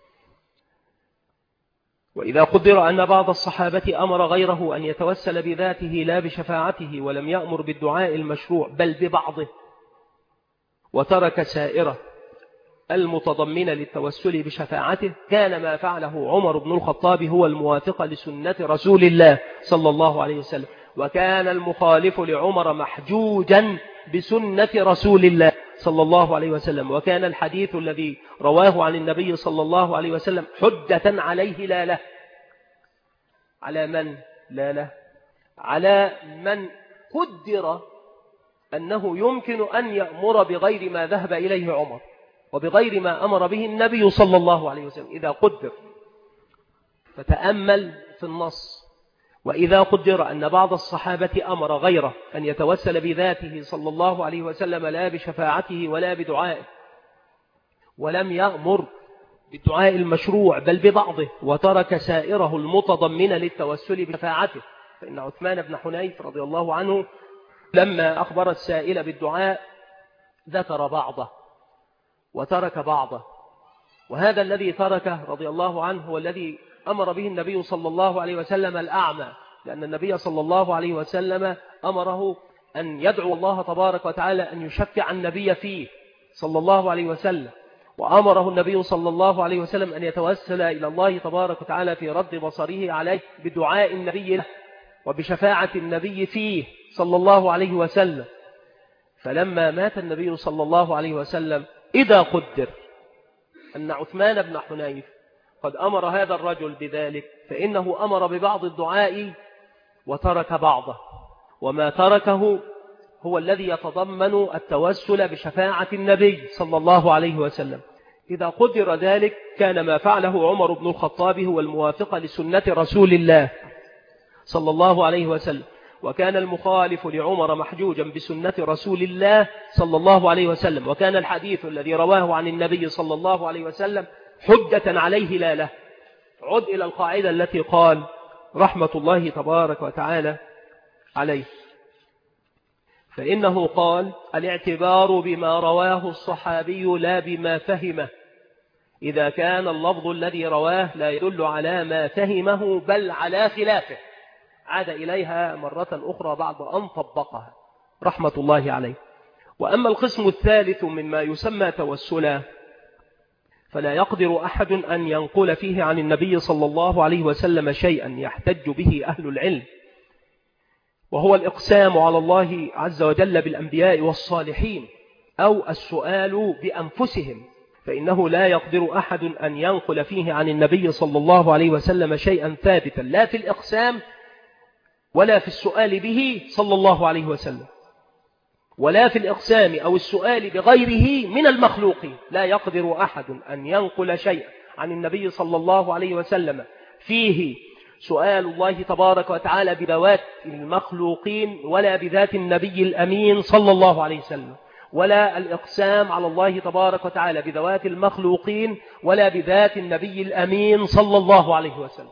وإذا قدر أن بعض الصحابة أمر غيره أن يتوسل بذاته لا بشفاعته ولم يأمر بالدعاء المشروع بل ببعضه، وترك سائرة المتضمنة للتوسل بشفاعته، كان ما فعله عمر بن الخطاب هو الموافق لسنة رسول الله صلى الله عليه وسلم، وكان المخالف لعمر محجوجا بسنة رسول الله صلى الله عليه وسلم. وكان الحديث الذي رواه عن النبي صلى الله عليه وسلم حجة عليه لا له. على من لا له؟ على من قدر أنه يمكن أن يأمر بغير ما ذهب إليه عمر وبغير ما أمر به النبي صلى الله عليه وسلم إذا قدر. فتأمل في النص: وإذا قدر أن بعض الصحابة أمر غيره أن يتوسل بذاته صلى الله عليه وسلم لا بشفاعته ولا بدعائه ولم يأمر بالدعاء المشروع بل ببعضه، وترك سائره المتضمن للتوسل بشفاعته، فإن عثمان بن حنيف رضي الله عنه لما أخبر السائل بالدعاء ذكر بعضه وترك بعضه. وهذا الذي تركه رضي الله عنه هو الذي أمر به النبي صلى الله عليه وسلم الأعمى، لأن النبي صلى الله عليه وسلم أمره أن يدعو الله تبارك وتعالى أن يشفع النبي فيه صلى الله عليه وسلم، وأمره النبي صلى الله عليه وسلم أن يتوسل إلى الله تبارك وتعالى في رد بصره عليه بدعاء النبي له وبشفاعة النبي فيه صلى الله عليه وسلم. فلما مات النبي صلى الله عليه وسلم إذا قدر أن عثمان بن حنيف قد أمر هذا الرجل بذلك فإنه أمر ببعض الدعاء وترك بعضه، وما تركه هو الذي يتضمن التوسل بشفاعة النبي صلى الله عليه وسلم، إذا قدر ذلك كان ما فعله عمر بن الخطاب هو الموافق لسنة رسول الله صلى الله عليه وسلم، وكان المخالف لعمر محجوجا بسنة رسول الله صلى الله عليه وسلم، وكان الحديث الذي رواه عن النبي صلى الله عليه وسلم حجة عليه لا له. عد إلى القاعدة التي قال رحمة الله تبارك وتعالى عليه، فإنه قال الاعتبار بما رواه الصحابي لا بما فهمه، إذا كان اللفظ الذي رواه لا يدل على ما فهمه بل على خلافه. عاد إليها مرة أخرى بعد أن طبقها رحمة الله عليه. وأما القسم الثالث مما يسمى توسلا فلا يقدر أحد أن ينقل فيه عن النبي صلى الله عليه وسلم شيئا يحتج به أهل العلم، وهو الإقسام على الله عز وجل بالأنبياء والصالحين أو السؤال بأنفسهم، فإنه لا يقدر أحد أن ينقل فيه عن النبي صلى الله عليه وسلم شيئا ثابتا، لا في الإقسام ولا في السؤال به صلى الله عليه وسلم، ولا في الإقسام أو السؤال بغيره من المخلوقين. لا يقدر أحد أن ينقل شيئا عن النبي صلى الله عليه وسلم فيه سؤال الله تبارك وتعالى بذوات المخلوقين ولا بذات النبي الأمين صلى الله عليه وسلم، ولا الإقسام على الله تبارك وتعالى بذوات المخلوقين ولا بذات النبي الأمين صلى الله عليه وسلم.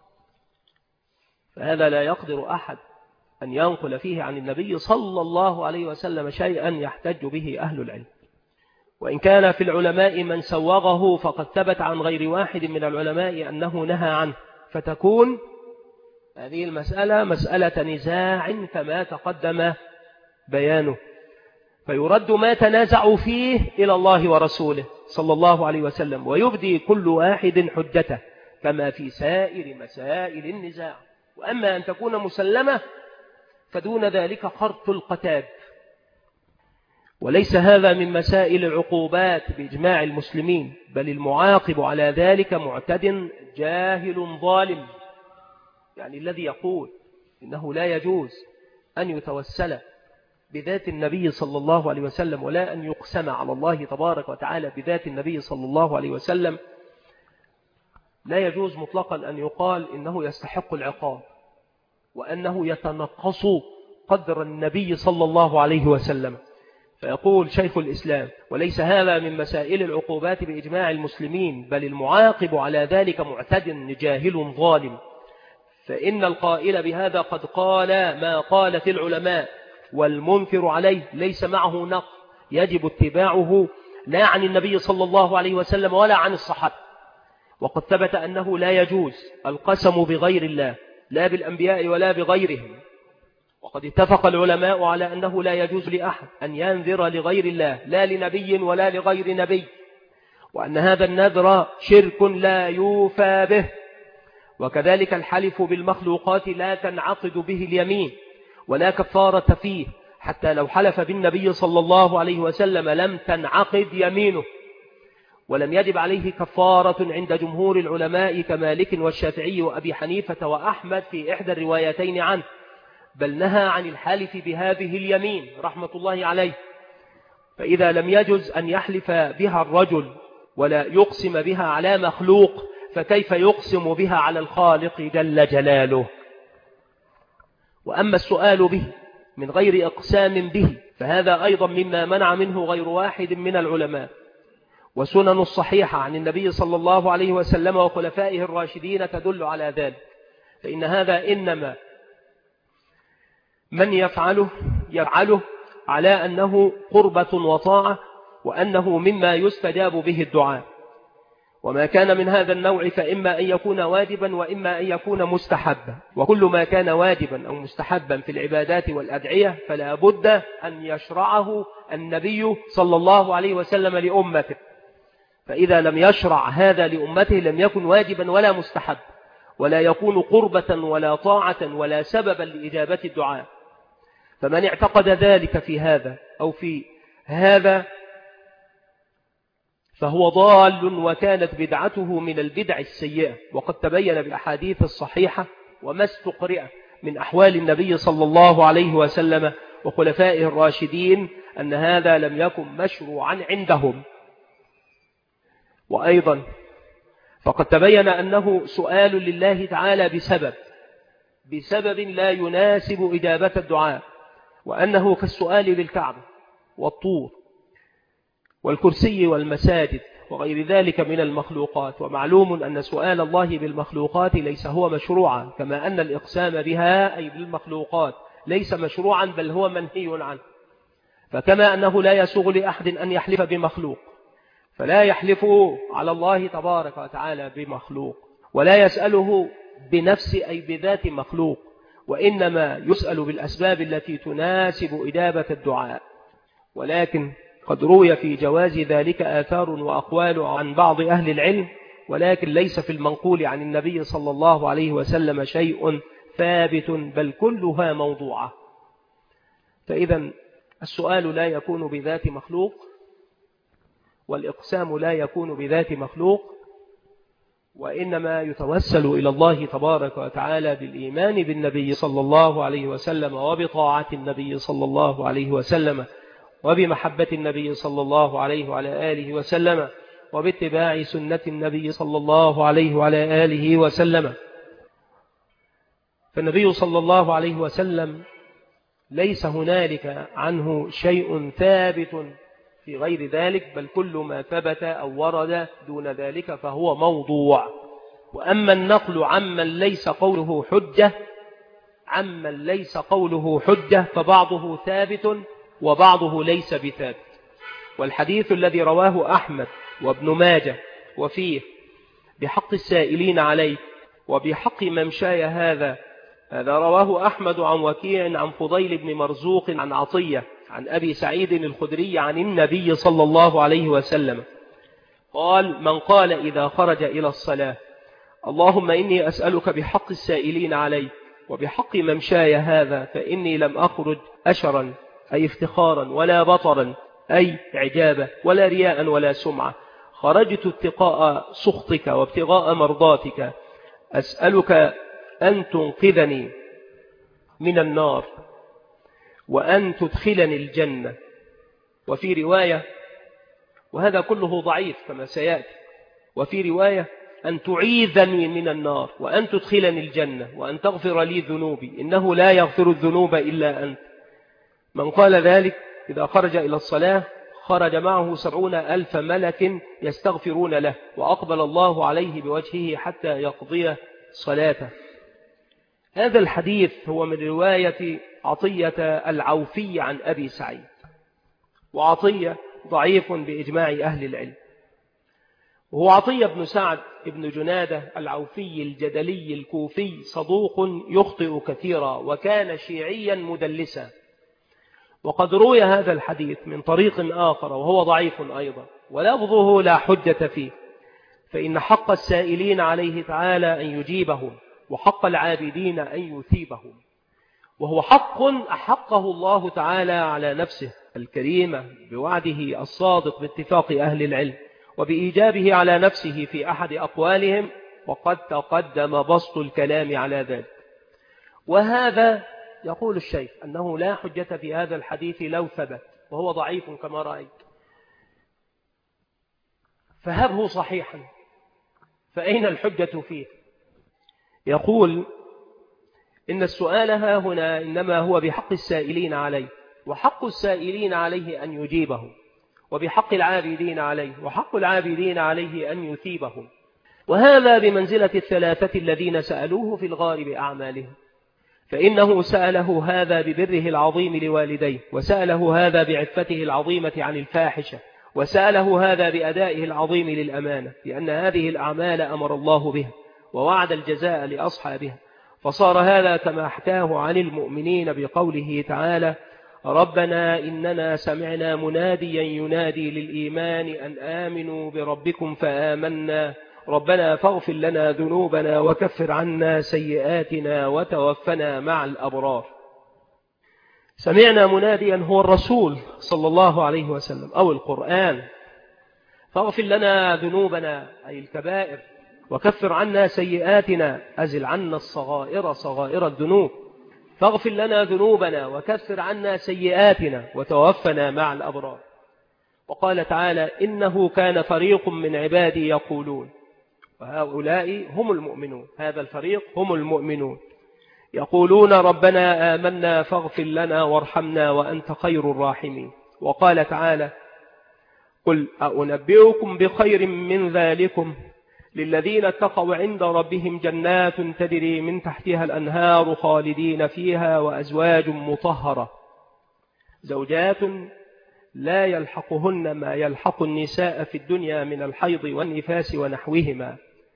فهذا لا يقدر أحد أن ينقل فيه عن النبي صلى الله عليه وسلم شيئا يحتج به أهل العلم. وإن كان في العلماء من سوغه فقد ثبت عن غير واحد من العلماء أنه نهى عنه، فتكون هذه المسألة مسألة نزاع كما تقدم بيانه، فيرد ما تنازعوا فيه إلى الله ورسوله صلى الله عليه وسلم، ويبدي كل واحد حجته كما في سائر مسائل النزاع. وأما أن تكون مسلمة فدون ذلك خرط القتاد، وليس هذا من مسائل العقوبات بإجماع المسلمين، بل المعاقب على ذلك معتد جاهل ظالم، يعني الذي يقول إنه لا يجوز أن يتوسل بذات النبي صلى الله عليه وسلم ولا أن يقسم على الله تبارك وتعالى بذات النبي صلى الله عليه وسلم، لا يجوز مطلقا أن يقال إنه يستحق العقاب وأنه يتنقص قدر النبي صلى الله عليه وسلم. فيقول شيخ الإسلام وليس هذا من مسائل العقوبات بإجماع المسلمين، بل المعاقب على ذلك معتد جاهل ظالم، فإن القائل بهذا قد قال ما قالت العلماء، والمنكر عليه ليس معه نقل يجب اتباعه لا عن النبي صلى الله عليه وسلم ولا عن الصحابة. وقد ثبت أنه لا يجوز القسم بغير الله لا بالأنبياء ولا بغيرهم، وقد اتفق العلماء على أنه لا يجوز لأحد أن ينذر لغير الله لا لنبي ولا لغير نبي، وأن هذا النذر شرك لا يوفى به. وكذلك الحلف بالمخلوقات لا تنعقد به اليمين ولا كفارة فيه، حتى لو حلف بالنبي صلى الله عليه وسلم لم تنعقد يمينه، ولم يجب عليه كفارة عند جمهور العلماء كمالك والشافعي وأبي حنيفة وأحمد في إحدى الروايتين عنه، بل نهى عن الحلف بهذه اليمين رحمة الله عليه. فإذا لم يجز أن يحلف بها الرجل ولا يقسم بها على مخلوق، فكيف يقسم بها على الخالق جل جلاله؟ وأما السؤال به من غير إقسام به فهذا أيضا مما منع منه غير واحد من العلماء. وسنن الصحيحة عن النبي صلى الله عليه وسلم وخلفائه الراشدين تدل على ذلك، فإن هذا إنما من يفعله يفعله على أنه قربة وطاعة، وأنه مما يستجاب به الدعاء. وما كان من هذا النوع فإما أن يكون واجبا وإما أن يكون مستحبا، وكل ما كان واجبا أو مستحبا في العبادات والأدعية فلا بد أن يشرعه النبي صلى الله عليه وسلم لأمته، فإذا لم يشرع هذا لأمته لم يكن واجبا ولا مستحب، ولا يكون قربة ولا طاعة ولا سببا لإجابة الدعاء. فمن اعتقد ذلك في هذا أو في هذا فهو ضال، وكانت بدعته من البدع السيئة. وقد تبين بالأحاديث الصحيحة وما استقرئ من أحوال النبي صلى الله عليه وسلم وخلفائه الراشدين أن هذا لم يكن مشروعا عندهم. وأيضا فقد تبين أنه سؤال لله تعالى بسبب بسبب لا يناسب إجابة الدعاء، وأنه كالسؤال للكعبة والطور والكرسي والمساجد وغير ذلك من المخلوقات. ومعلوم أن سؤال الله بالمخلوقات ليس هو مشروعا، كما أن الإقسام بها أي بالمخلوقات ليس مشروعا بل هو منهي عنه. فكما أنه لا يسوغ لأحد أن يحلف بمخلوق، فلا يحلف على الله تبارك وتعالى بمخلوق، ولا يسأله بنفس أي بذات مخلوق، وإنما يسأل بالأسباب التي تناسب إجابة الدعاء. ولكن قد روي في جواز ذلك آثار وأقوال عن بعض أهل العلم، ولكن ليس في المنقول عن النبي صلى الله عليه وسلم شيء ثابت، بل كلها موضوعة. فإذا السؤال لا يكون بذات مخلوق، والإقسام لا يكون بذات مخلوق، وإنما يتوسل إلى الله تبارك وتعالى بالإيمان بالنبي صلى الله عليه وسلم، وبطاعة النبي صلى الله عليه وسلم، وبمحبة النبي صلى الله عليه وعلى آله وسلم، وباتباع سنة النبي صلى الله عليه وعلى آله وسلم. فالنبي صلى الله عليه وسلم ليس هنالك عنه شيء ثابت في غير ذلك، بل كل ما ثبت أو ورد دون ذلك فهو موضوع. وأما النقل عمن ليس قوله حجة عمن ليس قوله حجة فبعضه ثابت وبعضه ليس بثابت. والحديث الذي رواه أحمد وابن ماجه وفيه بحق السائلين عليه وبحق ممشاي هذا، هذا رواه أحمد عن وكيع عن فضيل بن مرزوق عن عطية عن أبي سعيد الخدري عن النبي صلى الله عليه وسلم قال: من قال إذا خرج إلى الصلاة اللهم إني أسألك بحق السائلين علي وبحق ممشاي هذا، فإني لم أخرج أشرا أي افتخارا ولا بطرا أي عجابة ولا رياء ولا سمعة، خرجت اتقاء سخطك وابتغاء مرضاتك، أسألك أن تنقذني من النار وأن تدخلني الجنة. وفي رواية، وهذا كله ضعيف كما سيأتي، وفي رواية أن تعيذني من النار وأن تدخلني الجنة وأن تغفر لي ذنوبي إنه لا يغفر الذنوب إلا أنت. من قال ذلك إذا خرج إلى الصلاة خرج معه سبعون ألف ملك يستغفرون له، وأقبل الله عليه بوجهه حتى يقضي صلاته. هذا الحديث هو من رواية عطية العوفي عن أبي سعيد، وعطية ضعيف بإجماع أهل العلم، وهو عطية بن سعد بن جنادة العوفي الجدلي الكوفي، صدوق يخطئ كثيرا وكان شيعيا مدلسا. وقد روي هذا الحديث من طريق آخر وهو ضعيف أيضا، ولفظه لا حجة فيه، فإن حق السائلين عليه تعالى أن يجيبهم، وحق العابدين أن يثيبهم، وهو حق أحقه الله تعالى على نفسه الكريمة بوعده الصادق باتفاق أهل العلم، وبإيجابه على نفسه في أحد أقوالهم، وقد تقدم بسط الكلام على ذلك. وهذا يقول الشيخ أنه لا حجة في هذا الحديث لو ثبت، وهو ضعيف كما رأيت، فهبه صحيحا، فأين الحجة فيه؟ يقول إن السؤال ها هنا إنما هو بحق السائلين عليه، وحق السائلين عليه أن يجيبهم، وبحق العابدين عليه، وحق العابدين عليه أن يثيبهم. وهذا بمنزلة الثلاثة الذين سألوه في الغار بأعمالهم، فإنه سأله هذا ببره العظيم لوالديه، وسأله هذا بعفته العظيمة عن الفاحشة، وسأله هذا بأدائه العظيم للأمانة، لأن هذه الأعمال أمر الله بها ووعد الجزاء لأصحابها. فصار هذا كما حكاه عن المؤمنين بقوله تعالى: ربنا إننا سمعنا مناديا ينادي للإيمان أن آمنوا بربكم فآمنا ربنا فاغفر لنا ذنوبنا وكفر عنا سيئاتنا وتوفنا مع الأبرار. سمعنا مناديا هو الرسول صلى الله عليه وسلم أو القرآن، فاغفر لنا ذنوبنا أي الكبائر، وكفر عنا سيئاتنا أزل عنا الصغائر صغائر الذنوب، فاغفر لنا ذنوبنا وكفر عنا سيئاتنا وتوفنا مع الأبرار. وقال تعالى إنه كان فريق من عبادي يقولون، وهؤلاء هم المؤمنون، هذا الفريق هم المؤمنون، يقولون ربنا آمنا فاغفر لنا وارحمنا وأنت خير الراحمين. وقال تعالى قل أنبئكم بخير من ذلكم للذين اتقوا عند ربهم جنات تجري من تحتها الأنهار خالدين فيها وأزواج مطهرة زوجات لا يلحقهن ما يلحق النساء في الدنيا من الحيض والنفاس ونحوهما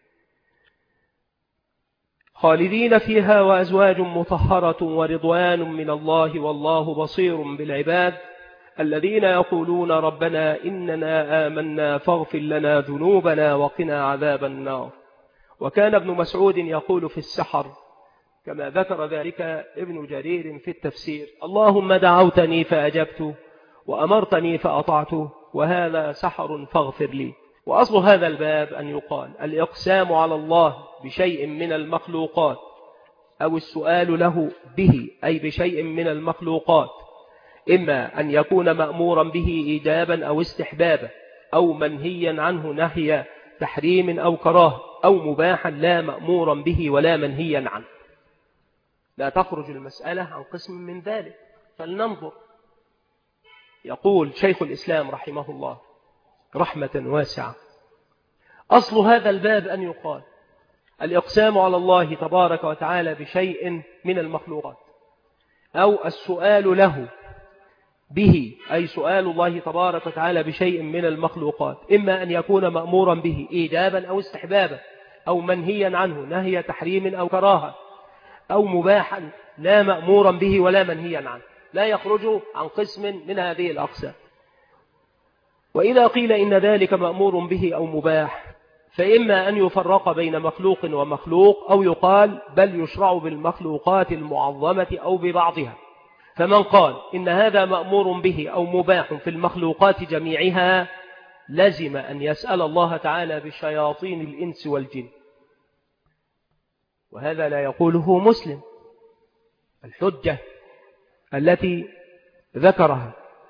خالدين فيها وأزواج مطهرة ورضوان من الله والله بصير بالعباد الذين يقولون ربنا إننا آمنا فاغفر لنا ذنوبنا وقنا عذاب النار. وكان ابن مسعود يقول في السحر كما ذكر ذلك ابن جرير في التفسير اللهم دعوتني فأجبت وأمرتني فأطعت وهذا سحر فاغفر لي. وأصل هذا الباب أن يقال الإقسام على الله بشيء من المخلوقات أو السؤال له به أي بشيء من المخلوقات إما أن يكون مأمورا به إيجابا أو استحبابا أو منهيا عنه نهي تحريم أو كراهة أو مباحا لا مأمورا به ولا منهيا عنه. لا تخرج المسألة عن قسم من ذلك. فلننظر. يقول شيخ الإسلام رحمه الله رحمة واسعة أصل هذا الباب أن يقال الإقسام على الله تبارك وتعالى بشيء من المخلوقات أو السؤال له به أي سؤال الله تبارك وتعالى بشيء من المخلوقات إما أن يكون مأمورا به إيجابا أو استحبابا أو منهيا عنه نهي تحريم أو كراهة أو مباحا لا مأمورا به ولا منهيا عنه لا يخرج عن قسم من هذه الأقسام. وإذا قيل إن ذلك مأمور به أو مباح فإما أن يفرق بين مخلوق ومخلوق أو يقال بل يشرع بالمخلوقات المعظمة أو ببعضها. فمن قال إن هذا مأمور به أو مباح في المخلوقات جميعها لزم أن يسأل الله تعالى بشياطين الإنس والجن، وهذا لا يقوله مسلم. الحجة التي ذكرها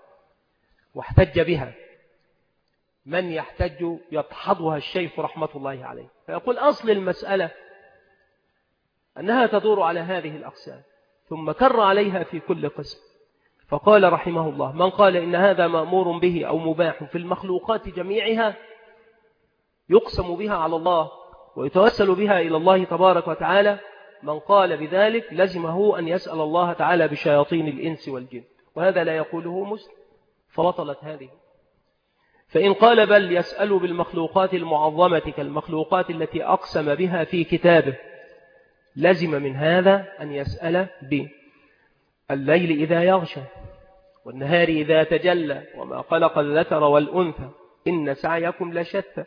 واحتج بها من يحتج يدحضها الشيخ رحمة الله عليه فيقول أصل المسألة أنها تدور على هذه الأقسام ثم كر عليها في كل قسم. فقال رحمه الله من قال إن هذا مأمور به أو مباح في المخلوقات جميعها يقسم بها على الله ويتوسل بها إلى الله تبارك وتعالى من قال بذلك لزمه أن يسأل الله تعالى بشياطين الإنس والجن، وهذا لا يقوله مسلم فبطلت هذه. فإن قال بل يسأل بالمخلوقات المعظمة كالمخلوقات التي أقسم بها في كتابه لزم من هذا أن يسأل بالليل إذا يغشى والنهار إذا تجلى وما خلق الذكر والأنثى إن سعيكم لشتى،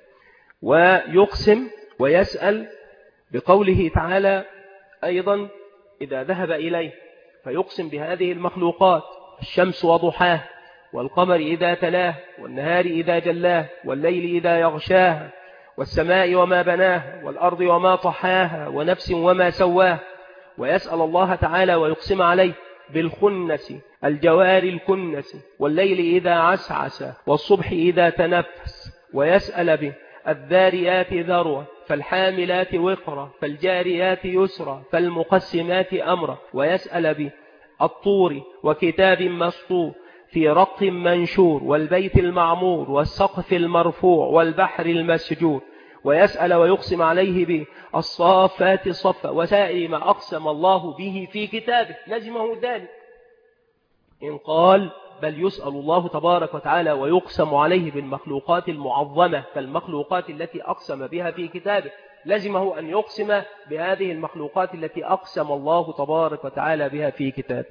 ويقسم ويسأل بقوله تعالى أيضا إذا ذهب إليه فيقسم بهذه المخلوقات الشمس وضحاه والقمر إذا تلاه والنهار إذا جلاه والليل إذا يغشاه والسماء وما بناه والأرض وما طحاها ونفس وما سواه، ويسأل الله تعالى ويقسم عليه بالخنس الجوار الكنس والليل إذا عسعس والصبح إذا تنفس، ويسأل به الذاريات ذروة فالحاملات وقرا فالجاريات يسرا فالمقسمات أمرا، ويسأل به الطور وكتاب مسطور في رق منشور والبيت المعمور والسقف المرفوع والبحر المسجور، ويسأل ويقسم عليه به الصافات صفا وسائر ما أقسم الله به في كتابه لزمه ذلك. إن قال بل يسأل الله تبارك وتعالى ويقسم عليه بالمخلوقات المعظمة كالمخلوقات التي أقسم بها في كتابه لزمه أن يقسم بهذه المخلوقات التي أقسم الله تبارك وتعالى بها في كتابه.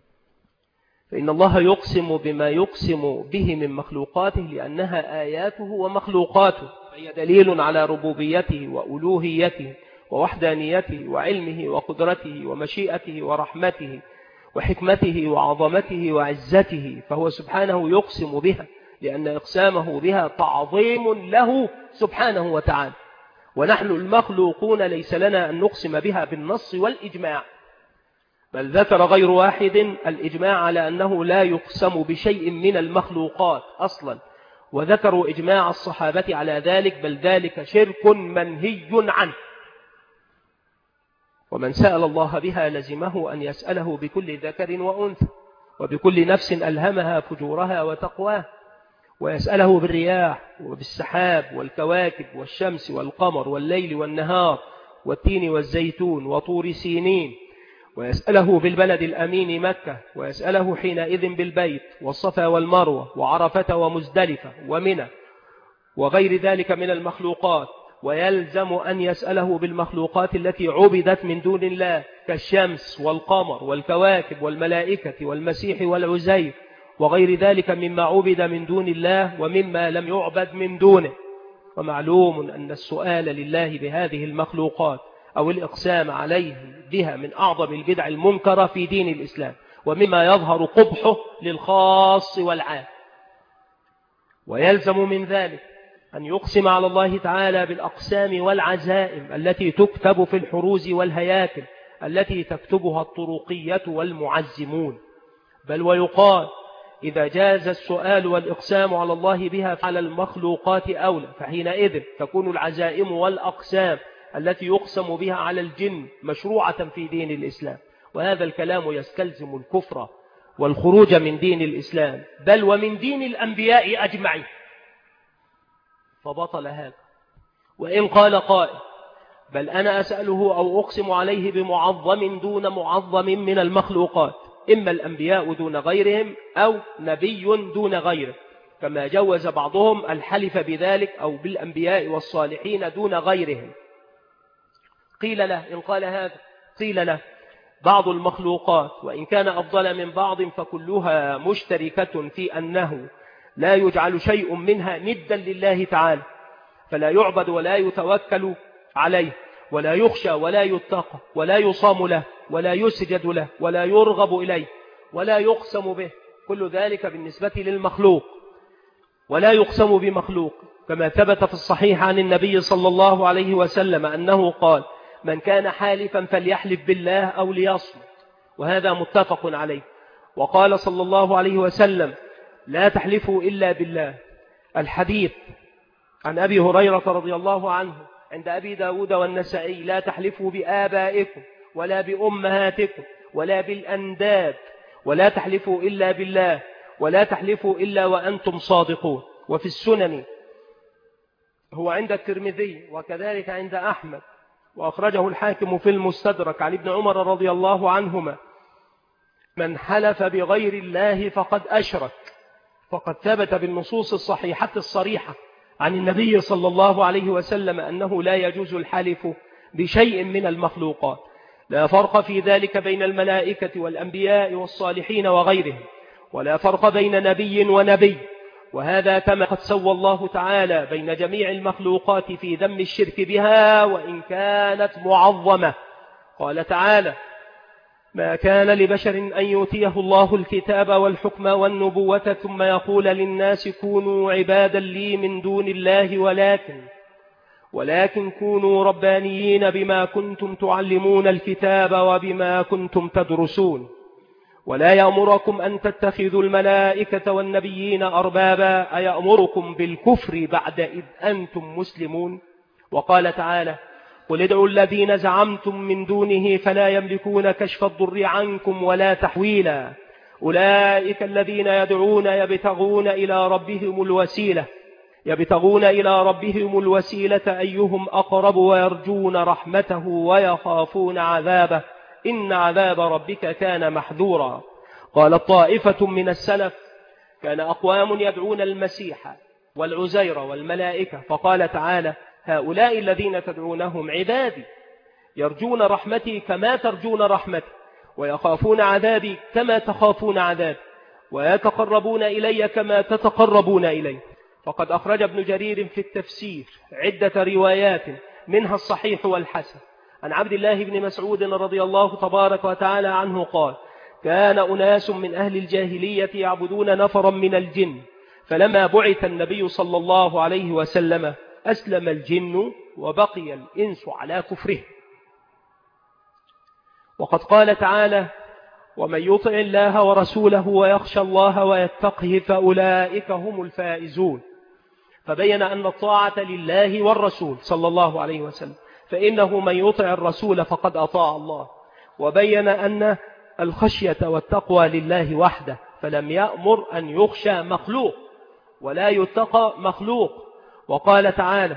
فإن الله يقسم بما يقسم به من مخلوقاته لأنها آياته ومخلوقاته، فهي دليل على ربوبيته وألوهيته ووحدانيته وعلمه وقدرته ومشيئته ورحمته وحكمته وعظمته وعزته، فهو سبحانه يقسم بها لأن إقسامه بها تعظيم له سبحانه وتعالى، ونحن المخلوقون ليس لنا أن نقسم بها بالنص والإجماع، بل ذكر غير واحد الإجماع على أنه لا يقسم بشيء من المخلوقات أصلا، وذكروا إجماع الصحابة على ذلك، بل ذلك شرك منهي عنه. ومن سأل الله بها لزمه أن يسأله بكل ذكر وأنثى وبكل نفس ألهمها فجورها وتقواها، ويسأله بالرياح وبالسحاب والكواكب والشمس والقمر والليل والنهار والتين والزيتون وطور سينين، ويسأله بالبلد الأمين مكة، ويسأله حينئذ بالبيت والصفا والمروة وعرفة ومزدلفة ومنى وغير ذلك من المخلوقات. ويلزم أن يسأله بالمخلوقات التي عبدت من دون الله كالشمس والقمر والكواكب والملائكة والمسيح والعزير وغير ذلك مما عبد من دون الله ومما لم يعبد من دونه. ومعلوم أن السؤال لله بهذه المخلوقات أو الإقسام عليه بها من أعظم البدع المنكرة في دين الإسلام، ومما يظهر قبحه للخاص والعام. ويلزم من ذلك أن يقسم على الله تعالى بالأقسام والعزائم التي تكتب في الحروز والهياكل التي تكتبها الطرقية والمعزمون. بل ويقال إذا جاز السؤال والإقسام على الله بها فعلى المخلوقات أولى، فحينئذ تكون العزائم والأقسام التي يقسم بها على الجن مشروعة في دين الإسلام. وهذا الكلام يستلزم الكفر والخروج من دين الإسلام، بل ومن دين الأنبياء أجمعين، فبطل هذا. وإن قال قائل بل أنا أسأله أو أقسم عليه بمعظم دون معظم من المخلوقات، إما الأنبياء دون غيرهم أو نبي دون غيره، كما جوز بعضهم الحلف بذلك أو بالأنبياء والصالحين دون غيرهم. قيل له إن قال هذا قيل له بعض المخلوقات وإن كان أفضل من بعض فكلها مشتركة في أنه لا يجعل شيء منها ندا لله تعالى، فلا يعبد ولا يتوكل عليه ولا يخشى ولا يتقى ولا يصام له ولا يسجد له ولا يرغب إليه ولا يقسم به، كل ذلك بالنسبة للمخلوق، ولا يقسم بمخلوق، كما ثبت في الصحيح عن النبي صلى الله عليه وسلم أنه قال من كان حالفا فليحلف بالله أو ليصمت، وهذا متفق عليه. وقال صلى الله عليه وسلم لا تحلفوا إلا بالله. الحديث عن أبي هريرة رضي الله عنه عند أبي داود والنسائي لا تحلفوا بآبائكم ولا بأمهاتكم ولا بالأنداد ولا تحلفوا إلا بالله ولا تحلفوا إلا وأنتم صادقون. وفي السنن هو عند الترمذي وكذلك عند أحمد، وأخرجه الحاكم في المستدرك عن ابن عمر رضي الله عنهما من حلف بغير الله فقد أشرك. فقد ثبت بالنصوص الصحيحة الصريحة عن النبي صلى الله عليه وسلم أنه لا يجوز الحلف بشيء من المخلوقات، لا فرق في ذلك بين الملائكة والأنبياء والصالحين وغيرهم، ولا فرق بين نبي ونبي، وهذا كما قد سوى الله تعالى بين جميع المخلوقات في ذم الشرك بها وإن كانت معظمة. قال تعالى ما كان لبشر أن يؤتيه الله الكتاب والحكم والنبوة ثم يقول للناس كونوا عبادا لي من دون الله ولكن ولكن كونوا ربانيين بما كنتم تعلمون الكتاب وبما كنتم تدرسون ولا يأمركم أن تتخذوا الملائكة والنبيين أربابا أيأمركم بالكفر بعد إذ أنتم مسلمون. وقال تعالى قل ادعوا الذين زعمتم من دونه فلا يملكون كشف الضر عنكم ولا تحويلا أولئك الذين يدعون يبتغون إلى ربهم الوسيلة يبتغون إلى ربهم الوسيلة أيهم أقرب ويرجون رحمته ويخافون عذابه إن عذاب ربك كان محذورا. قال طائفة من السلف كان أقوام يدعون المسيح والعزير والملائكة، فقال تعالى هؤلاء الذين تدعونهم عبادي يرجون رحمتي كما ترجون رحمتي ويخافون عذابي كما تخافون عذابي ويتقربون إلي كما تتقربون إلي. فقد أخرج ابن جرير في التفسير عدة روايات منها الصحيح والحسن عن عبد الله بن مسعود رضي الله تبارك وتعالى عنه قال كان أناس من أهل الجاهلية يعبدون نفرا من الجن، فلما بعث النبي صلى الله عليه وسلم أسلم الجن وبقي الإنس على كفره. وقد قال تعالى ومن يطع الله ورسوله ويخشى الله ويتقه فأولئك هم الفائزون. فبين أن الطاعة لله والرسول صلى الله عليه وسلم، فإنه من يطع الرسول فقد أطاع الله. وبين أن الخشية والتقوى لله وحده، فلم يأمر أن يخشى مخلوق ولا يتقى مخلوق. وقال تعالى: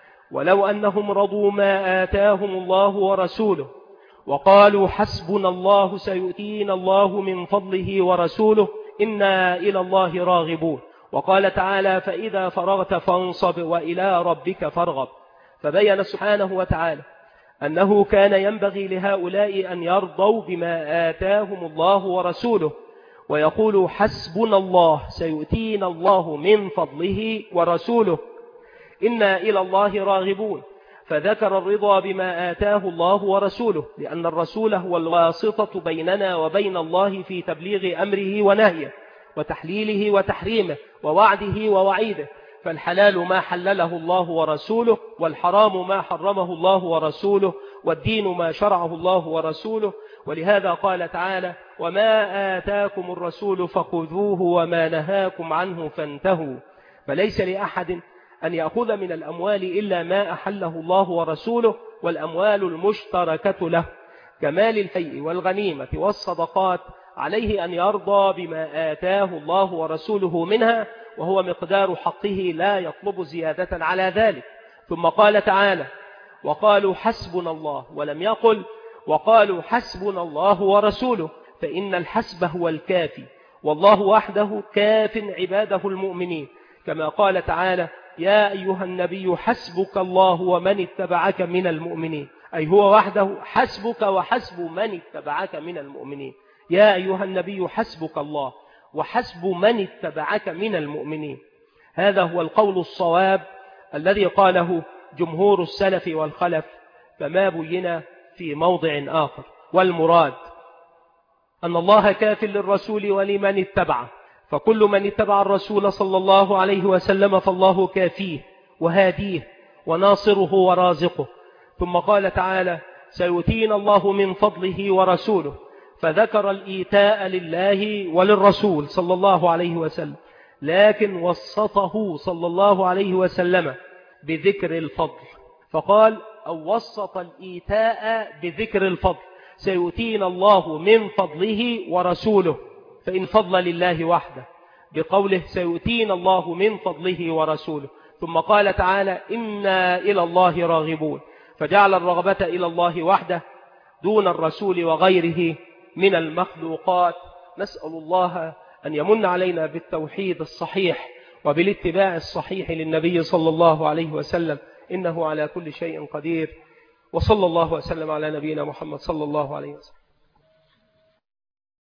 ولو أنهم رضوا ما آتاهم الله ورسوله وقالوا حسبنا الله سيؤتينا الله من فضله ورسوله إنا إلى الله راغبون. وقال تعالى: فإذا فرغت فانصب وإلى ربك فارغب. فبين سبحانه وتعالى أنه كان ينبغي لهؤلاء أن يرضوا بما آتاهم الله ورسوله ويقولوا حسبنا الله سيؤتينا الله من فضله ورسوله إنا إلى الله راغبون. فذكر الرضا بما آتاه الله ورسوله، لأن الرسول هو الواسطة بيننا وبين الله في تبليغ أمره ونهيه وتحليله وتحريمه ووعده ووعيده. فالحلال ما حلله الله ورسوله، والحرام ما حرمه الله ورسوله، والدين ما شرعه الله ورسوله. ولهذا قال تعالى: وما آتاكم الرسول فخذوه وما نهاكم عنه فانتهوا. فليس لأحد أن يأخذ من الأموال إلا ما أحله الله ورسوله، والأموال المشتركة له كمال الفيء والغنيمة والصدقات عليه أن يرضى بما آتاه الله ورسوله منها، وهو مقدار حقه لا يطلب زيادة على ذلك. ثم قال تعالى: وقالوا حسبنا الله، ولم يقل وقالوا حسبنا الله ورسوله، فإن الحسب هو الكافي، والله وحده كاف عباده المؤمنين، كما قال تعالى: يا أيها النبي حسبك الله ومن اتبعك من المؤمنين، أي هو وحده حسبك وحسب من اتبعك من المؤمنين. يا أيها النبي حسبك الله وحسب من اتبعك من المؤمنين. هذا هو القول الصواب الذي قاله جمهور السلف والخلف، كما بين في موضع آخر. والمراد أن الله كاف للرسول ولمن اتبعه، فكل من اتبع الرسول صلى الله عليه وسلم فالله كافيه وهاديه وناصره ورازقه. ثم قال تعالى: سيؤتينا الله من فضله ورسوله، فذكر الإيتاء لله وللرسول صلى الله عليه وسلم، لكن وسطه صلى الله عليه وسلم بذكر الفضل، فقال: أو وسط الإيتاء بذكر الفضل، سيؤتينا الله من فضله ورسوله، فإن فضل لله وحده، بقوله سيؤتينا الله من فضله ورسوله. ثم قال تعالى: إنا إلى الله راغبون، فجعل الرغبة إلى الله وحده دون الرسول وغيره من المخلوقات. نسأل الله أن يمن علينا بالتوحيد الصحيح وبالاتباع الصحيح للنبي صلى الله عليه وسلم، إنه على كل شيء قدير. وصلى الله وسلم على نبينا محمد صلى الله عليه وسلم.